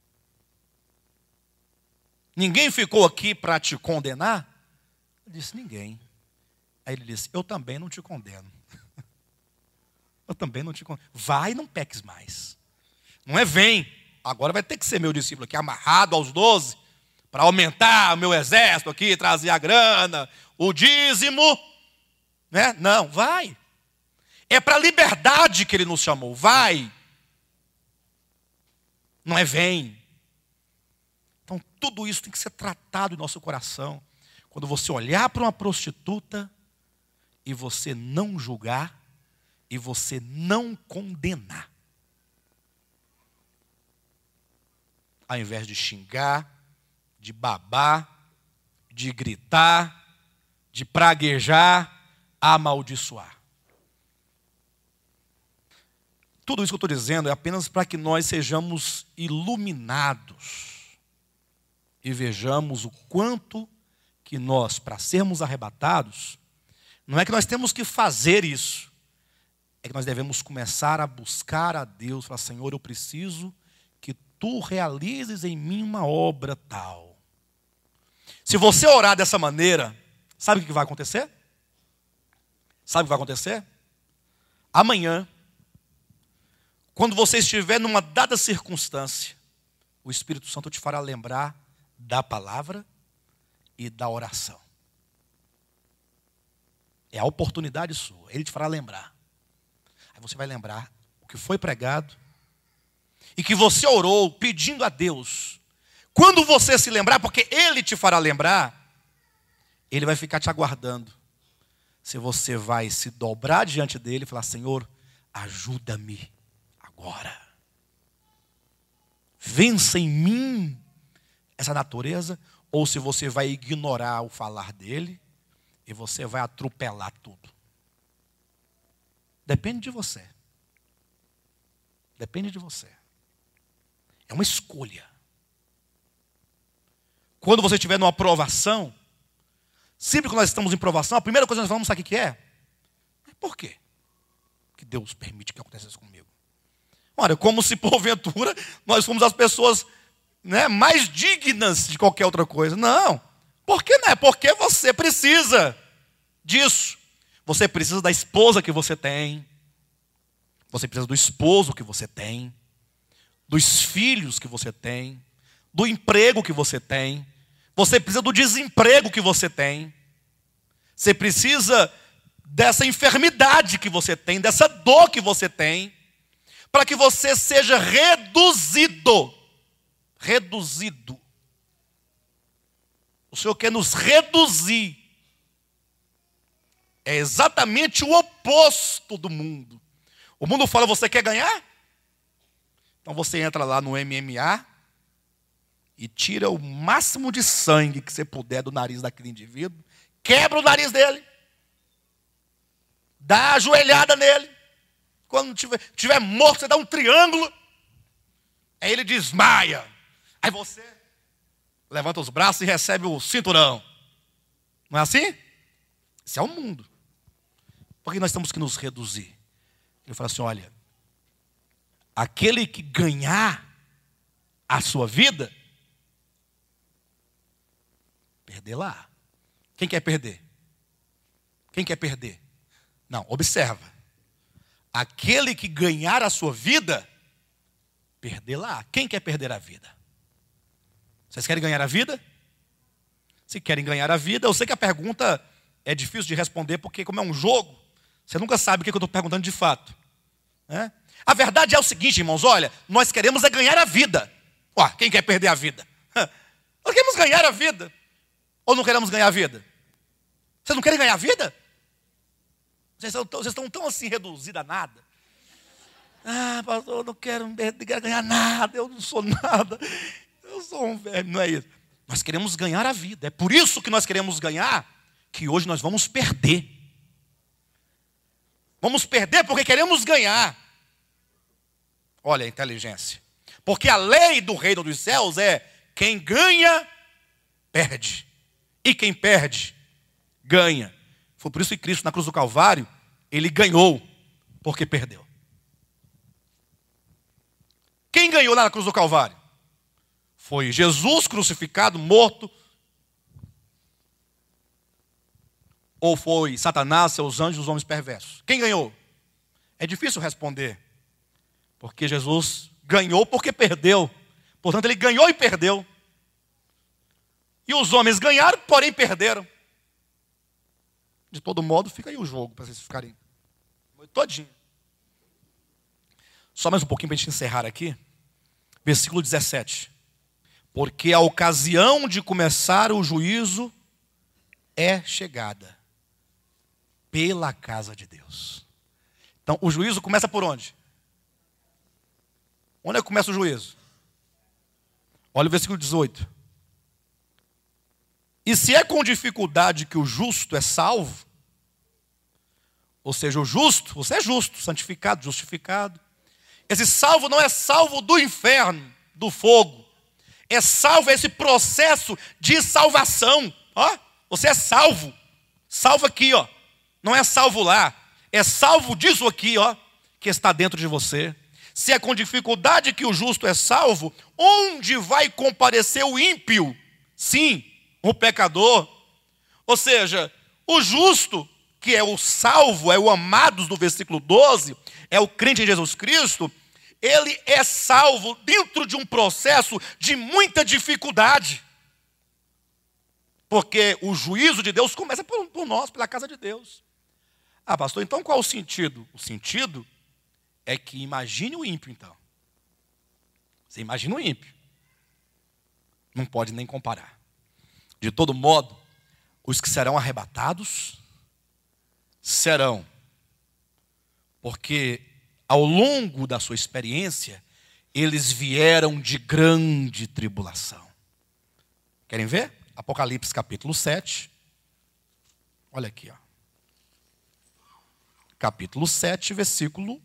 Ninguém ficou aqui para te condenar? Ele disse: ninguém. Aí ele disse: eu também não te condeno. Eu também não te condeno. Vai e não peques mais. Não é vem. Agora vai ter que ser meu discípulo aqui, amarrado aos 12, para aumentar o meu exército aqui, trazer a grana, o dízimo. Né? Não, vai. É para a liberdade que ele nos chamou. Vai. Não é vem. Então tudo isso tem que ser tratado em nosso coração. Quando você olhar para uma prostituta e você não julgar e você não condenar. Ao invés de xingar, de babar, de gritar, de praguejar, amaldiçoar. Tudo isso que eu estou dizendo é apenas para que nós sejamos iluminados e vejamos o quanto que nós, para sermos arrebatados, não é que nós temos que fazer isso, é que nós devemos começar a buscar a Deus, falar: Senhor, eu preciso que Tu realizes em mim uma obra tal. Se você orar dessa maneira, sabe o que vai acontecer? Sabe o que vai acontecer? Amanhã, quando você estiver numa dada circunstância, o Espírito Santo te fará lembrar da palavra e da oração. É a oportunidade sua. Ele te fará lembrar. Aí você vai lembrar o que foi pregado e que você orou pedindo a Deus. Quando você se lembrar, porque Ele te fará lembrar, Ele vai ficar te aguardando. Se você vai se dobrar diante dEle e falar: Senhor, ajuda-me agora. Vença em mim essa natureza. Ou se você vai ignorar o falar dEle e você vai atropelar tudo. Depende de você. Depende de você. É uma escolha. Quando você estiver numa provação, sempre que nós estamos em provação, a primeira coisa que nós falamos, sabe o que é? Por quê que Deus permite que aconteça comigo? Olha, como se porventura nós fomos as pessoas, né, mais dignas de qualquer outra coisa. Não. Por que não é? Porque você precisa disso. Você precisa da esposa que você tem. Você precisa do esposo que você tem. Dos filhos que você tem. Do emprego que você tem. Você precisa do desemprego que você tem. Você precisa dessa enfermidade que você tem, dessa dor que você tem, para que você seja reduzido. Reduzido. O Senhor quer nos reduzir. É exatamente o oposto do mundo. O mundo fala: você quer ganhar? Então você entra lá no MMA e tira o máximo de sangue que você puder do nariz daquele indivíduo, quebra o nariz dele, dá a joelhada nele. Quando tiver morto, você dá um triângulo, aí ele desmaia. Aí você levanta os braços e recebe o cinturão. Não é assim? Esse é o mundo. Por que nós temos que nos reduzir? Ele fala assim: olha, aquele que ganhar a sua vida, perder lá. Quem quer perder? Quem quer perder? Não, observa. Aquele que ganhar a sua vida, perder lá. Quem quer perder a vida? Vocês querem ganhar a vida? Se querem ganhar a vida, eu sei que a pergunta é difícil de responder, porque como é um jogo, você nunca sabe o que eu estou perguntando de fato. Né? A verdade é o seguinte, irmãos, olha, nós queremos é ganhar a vida. Ué, quem quer perder a vida? Nós queremos ganhar a vida. Ou não queremos ganhar a vida? Vocês não querem ganhar a vida? Vocês estão tão assim reduzidos a nada. Ah, pastor, eu não quero ganhar nada, eu não sou nada. Eu sou um verme, não é isso. Nós queremos ganhar a vida. É por isso que nós queremos ganhar, que hoje nós vamos perder. Vamos perder porque queremos ganhar. Olha a inteligência. Porque a lei do reino dos céus é: quem ganha, perde. E quem perde, ganha. Foi por isso que Cristo, na cruz do Calvário, ele ganhou, porque perdeu. Quem ganhou lá na cruz do Calvário? Foi Jesus crucificado, morto. Ou foi Satanás, seus anjos, os homens perversos? Quem ganhou? É difícil responder. Porque Jesus ganhou porque perdeu. Portanto, ele ganhou e perdeu. E os homens ganharam, porém perderam. De todo modo, fica aí o jogo, para vocês ficarem todinho. Só mais um pouquinho para a gente encerrar aqui. Versículo 17. Porque a ocasião de começar o juízo é chegada pela casa de Deus. Então, o juízo começa por onde? Onde é que começa o juízo? Olha o versículo 18. E se é com dificuldade que o justo é salvo, ou seja, o justo, você é justo, santificado, justificado. Esse salvo não é salvo do inferno, do fogo. É salvo esse processo de salvação. Ó, você é salvo. Salvo aqui, ó. Não é salvo lá. É salvo disso aqui, ó, que está dentro de você. Se é com dificuldade que o justo é salvo, onde vai comparecer o ímpio? Sim, o pecador. Ou seja, o justo, que é o salvo, é o amados do versículo 12, é o crente em Jesus Cristo, ele é salvo dentro de um processo de muita dificuldade. Porque o juízo de Deus começa por nós, pela casa de Deus. Ah, pastor, então qual o sentido? O sentido é que imagine o ímpio, então. Você imagina o ímpio. Não pode nem comparar. De todo modo, os que serão arrebatados serão. Porque ao longo da sua experiência, eles vieram de grande tribulação. Querem ver? Apocalipse capítulo 7. Olha aqui, ó. Capítulo 7, versículo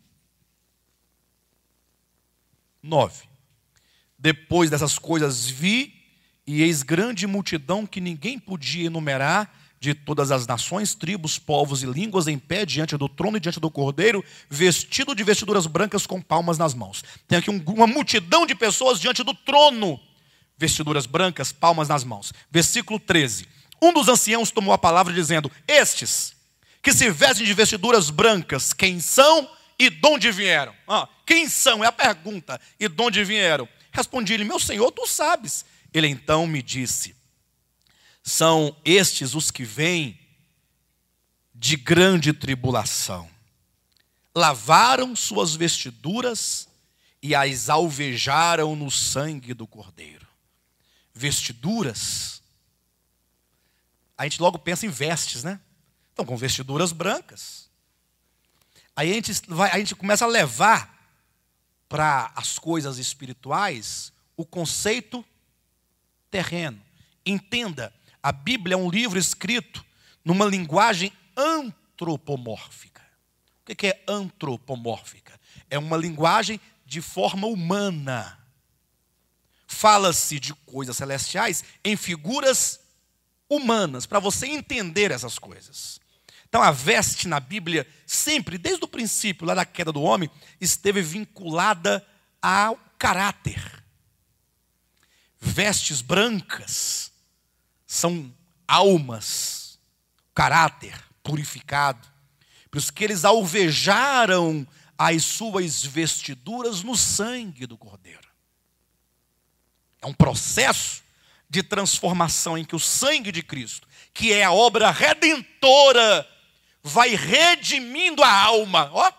9. Depois dessas coisas vi, e eis grande multidão que ninguém podia enumerar, de todas as nações, tribos, povos e línguas, em pé diante do trono e diante do Cordeiro, vestido de vestiduras brancas com palmas nas mãos. Tem aqui uma multidão de pessoas diante do trono, vestiduras brancas, palmas nas mãos. Versículo 13. Um dos anciãos tomou a palavra dizendo: estes que se vestem de vestiduras brancas, quem são e de onde vieram? Quem são? É a pergunta. E de onde vieram? Respondi-lhe: meu senhor, tu sabes. Ele então me disse: são estes os que vêm de grande tribulação. Lavaram suas vestiduras e as alvejaram no sangue do Cordeiro. Vestiduras, a gente logo pensa em vestes, né? Então, com vestiduras brancas. Aí a gente começa a levar para as coisas espirituais o conceito terreno. Entenda, a Bíblia é um livro escrito numa linguagem antropomórfica. O que é antropomórfica? É uma linguagem de forma humana. Fala-se de coisas celestiais em figuras humanas, para você entender essas coisas. Então a veste na Bíblia sempre, desde o princípio, lá da queda do homem, esteve vinculada ao caráter. Vestes brancas são almas, caráter purificado. Por isso que eles alvejaram as suas vestiduras no sangue do Cordeiro. É um processo de transformação em que o sangue de Cristo, que é a obra redentora, vai redimindo a alma. Ó.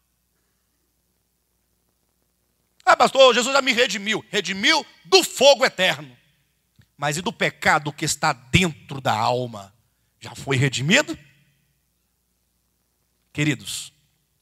Ah, pastor, Jesus já me redimiu. Redimiu do fogo eterno. Mas e do pecado que está dentro da alma? Já foi redimido? Queridos,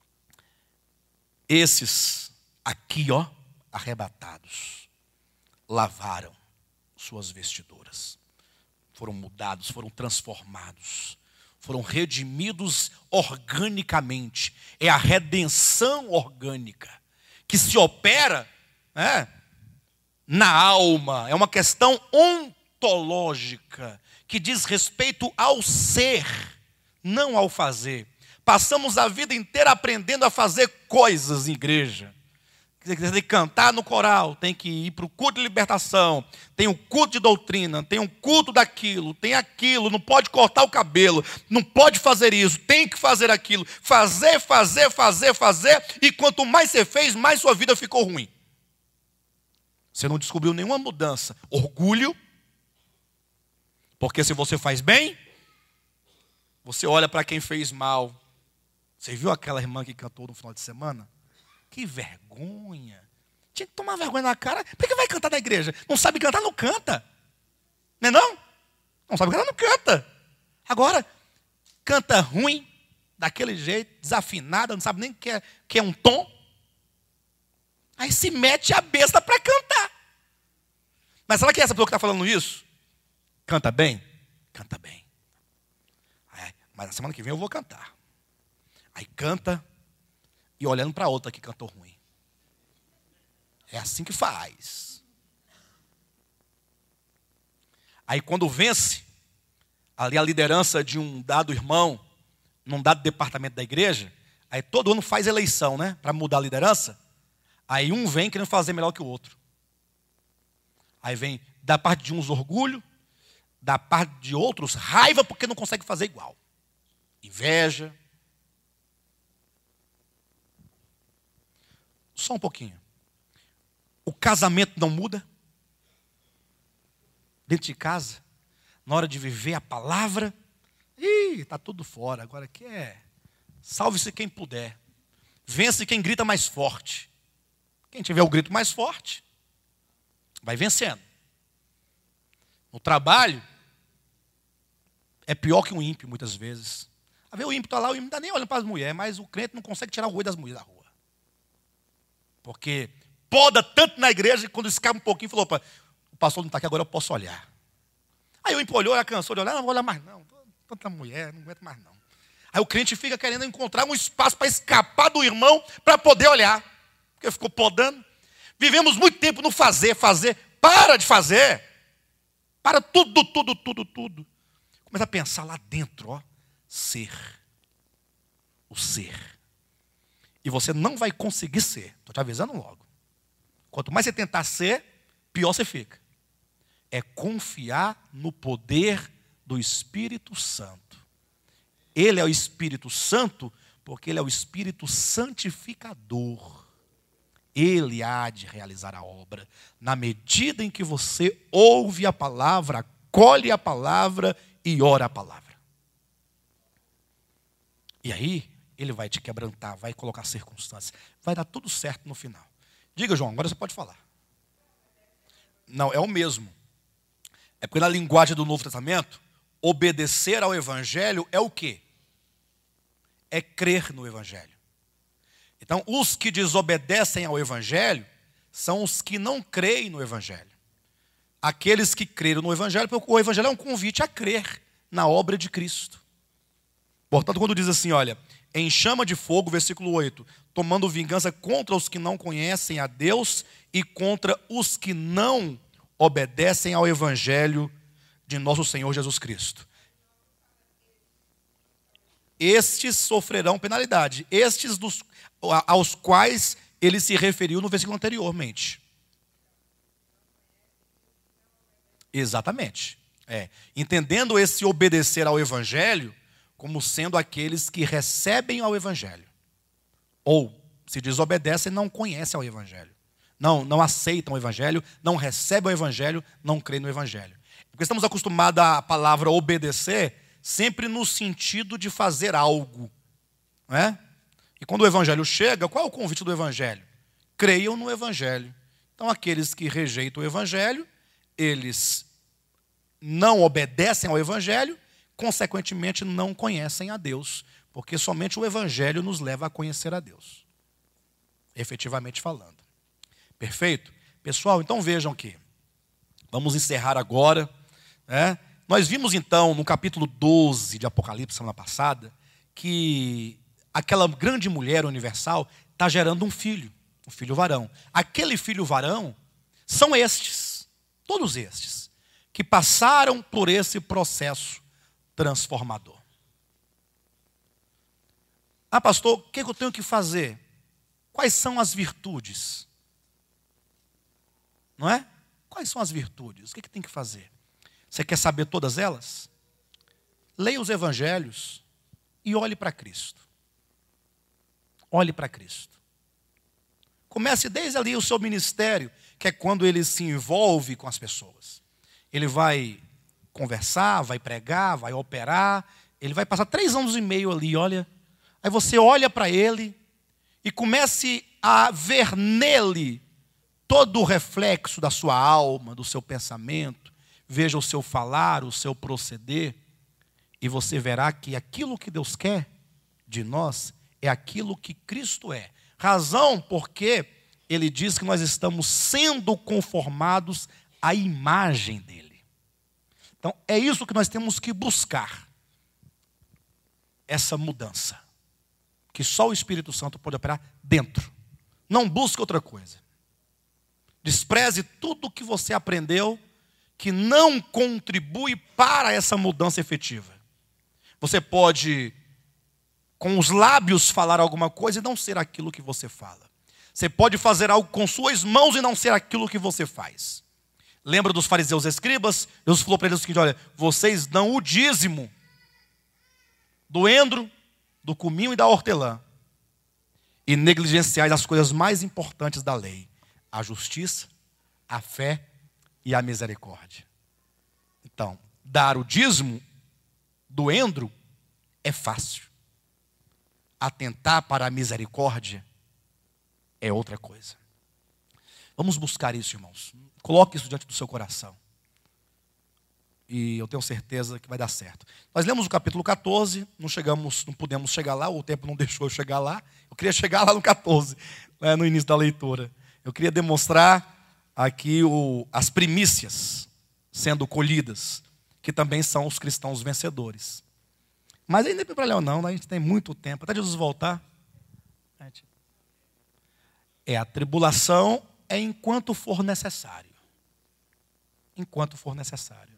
esses aqui, ó, arrebatados, lavaram suas vestiduras. Foram mudados, foram transformados, foram redimidos organicamente. É a redenção orgânica que se opera, né, na alma. É uma questão ontológica, que diz respeito ao ser, não ao fazer. Passamos a vida inteira aprendendo a fazer coisas em igreja. Tem que cantar no coral, tem que ir para o culto de libertação, tem o culto de doutrina, tem um culto daquilo, tem aquilo, não pode cortar o cabelo, não pode fazer isso, tem que fazer aquilo. Fazer, e quanto mais você fez, mais sua vida ficou ruim. Você não descobriu nenhuma mudança. Orgulho, porque se você faz bem, você olha para quem fez mal. Você viu aquela irmã que cantou no final de semana? Que vergonha. Tinha que tomar vergonha na cara. Por que vai cantar na igreja? Não sabe cantar, não canta. Não é não? Não sabe cantar, não canta. Agora, canta ruim, daquele jeito, desafinada, não sabe nem que é um tom. Aí se mete a besta para cantar. Mas será que é essa pessoa que está falando isso? Canta bem? Canta bem. Mas na semana que vem eu vou cantar. Aí canta e olhando para outra que cantou ruim. É assim que faz. Aí quando vence ali a liderança de um dado irmão, num dado departamento da igreja, aí todo ano faz eleição, né? Para mudar a liderança. Aí um vem querendo fazer melhor que o outro. Aí vem da parte de uns orgulho, da parte de outros raiva porque não consegue fazer igual. Inveja. Só um pouquinho. O casamento não muda? Dentro de casa, na hora de viver a palavra, está tudo fora. Agora aqui salve-se quem puder. Vence quem grita mais forte. Quem tiver o grito mais forte, vai vencendo. No trabalho, é pior que um ímpio muitas vezes. A ver, o ímpio está lá, o ímpio não está nem olhando para as mulheres, mas o crente não consegue tirar o olho das mulheres da rua. Porque poda tanto na igreja que quando escapa um pouquinho, falou, opa, o pastor não está aqui, agora eu posso olhar. Aí o ímpio olhou, já cansou de olhar, não vou olhar mais não. Tanta mulher, não aguento mais não. Aí o crente fica querendo encontrar um espaço para escapar do irmão, para poder olhar. Porque ficou podando. Vivemos muito tempo no fazer. Para de fazer. Para tudo. Começa a pensar lá dentro, ó. Ser. O ser. E você não vai conseguir ser. Estou te avisando logo. Quanto mais você tentar ser, pior você fica. É confiar no poder do Espírito Santo. Ele é o Espírito Santo porque ele é o Espírito santificador. Ele há de realizar a obra na medida em que você ouve a palavra, acolhe a palavra e ora a palavra. E aí, ele vai te quebrantar, vai colocar circunstâncias. Vai dar tudo certo no final. Diga, João, agora você pode falar. Não, é o mesmo. É porque na linguagem do Novo Testamento, obedecer ao Evangelho é o quê? É crer no Evangelho. Então, os que desobedecem ao Evangelho são os que não creem no Evangelho. Aqueles que creram no Evangelho, porque o Evangelho é um convite a crer na obra de Cristo. Portanto, quando diz assim, olha, em chama de fogo, versículo 8, tomando vingança contra os que não conhecem a Deus e contra os que não obedecem ao Evangelho de nosso Senhor Jesus Cristo. Estes sofrerão penalidade. Estes aos quais ele se referiu no versículo anteriormente. Exatamente. Entendendo esse obedecer ao Evangelho como sendo aqueles que recebem ao Evangelho. Ou, se desobedecem, não conhecem ao Evangelho. Não aceitam o Evangelho, não recebem o Evangelho, não creem no Evangelho. Porque estamos acostumados à palavra obedecer sempre no sentido de fazer algo. Não é? E quando o Evangelho chega, qual é o convite do Evangelho? Creiam no Evangelho. Então, aqueles que rejeitam o Evangelho, eles não obedecem ao Evangelho, consequentemente não conhecem a Deus, porque somente o Evangelho nos leva a conhecer a Deus, efetivamente falando. Perfeito? Pessoal, então vejam aqui. Vamos encerrar agora. Nós vimos então no capítulo 12 de Apocalipse, semana passada, que aquela grande mulher universal está gerando um filho. o filho varão. Aquele filho varão são estes, todos estes, que passaram por esse processo transformador. Ah, pastor, o que eu tenho que fazer? Quais são as virtudes? Não é? Quais são as virtudes? O que tem que fazer? Você quer saber todas elas? Leia os evangelhos e olhe para Cristo. Olhe para Cristo. Comece desde ali o seu ministério, que é quando ele se envolve com as pessoas. Ele vai conversar, vai pregar, vai operar. Ele vai passar 3 anos e meio ali, olha. Aí você olha para ele e comece a ver nele todo o reflexo da sua alma, do seu pensamento. Veja o seu falar, o seu proceder. E você verá que aquilo que Deus quer de nós é aquilo que Cristo é. Razão porque ele diz que nós estamos sendo conformados à imagem dele. Então, é isso que nós temos que buscar. Essa mudança. Que só o Espírito Santo pode operar dentro. Não busque outra coisa. Despreze tudo o que você aprendeu que não contribui para essa mudança efetiva. Você pode, com os lábios, falar alguma coisa e não ser aquilo que você fala. Você pode fazer algo com suas mãos e não ser aquilo que você faz. Lembra dos fariseus e escribas? Deus falou para eles o seguinte: olha, vocês dão o dízimo do endro, do cominho e da hortelã, e negligenciais as coisas mais importantes da lei: a justiça, a fé e a misericórdia. Então, dar o dízimo do endro é fácil. Atentar para a misericórdia é outra coisa. Vamos buscar isso, irmãos. Coloque isso diante do seu coração. E eu tenho certeza que vai dar certo. Nós lemos o capítulo 14, não pudemos chegar lá, o tempo não deixou eu chegar lá. Eu queria chegar lá no 14, no início da leitura. Eu queria demonstrar aqui as primícias sendo colhidas, que também são os cristãos vencedores. Mas ainda não tem problema não, a gente tem muito tempo, até Jesus voltar. A tribulação é enquanto for necessário. Enquanto for necessário.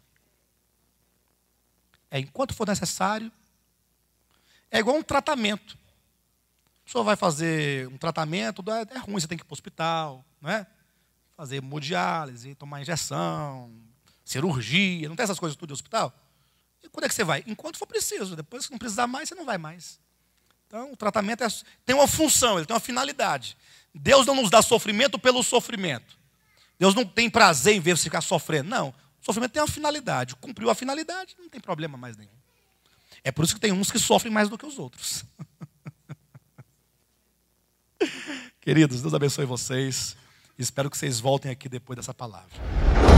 Enquanto for necessário. É igual um tratamento. A pessoa vai fazer um tratamento, é ruim, você tem que ir para o hospital, não é? Fazer hemodiálise, tomar injeção, cirurgia, não tem essas coisas tudo no hospital? E quando é que você vai? Enquanto for preciso. Depois que não precisar mais, você não vai mais. Então, o tratamento tem uma função, ele tem uma finalidade. Deus não nos dá sofrimento pelo sofrimento. Deus não tem prazer em ver você ficar sofrendo. Não, o sofrimento tem uma finalidade. Cumpriu a finalidade, não tem problema mais nenhum. É por isso que tem uns que sofrem mais do que os outros. Queridos, Deus abençoe vocês. Espero que vocês voltem aqui depois dessa palavra.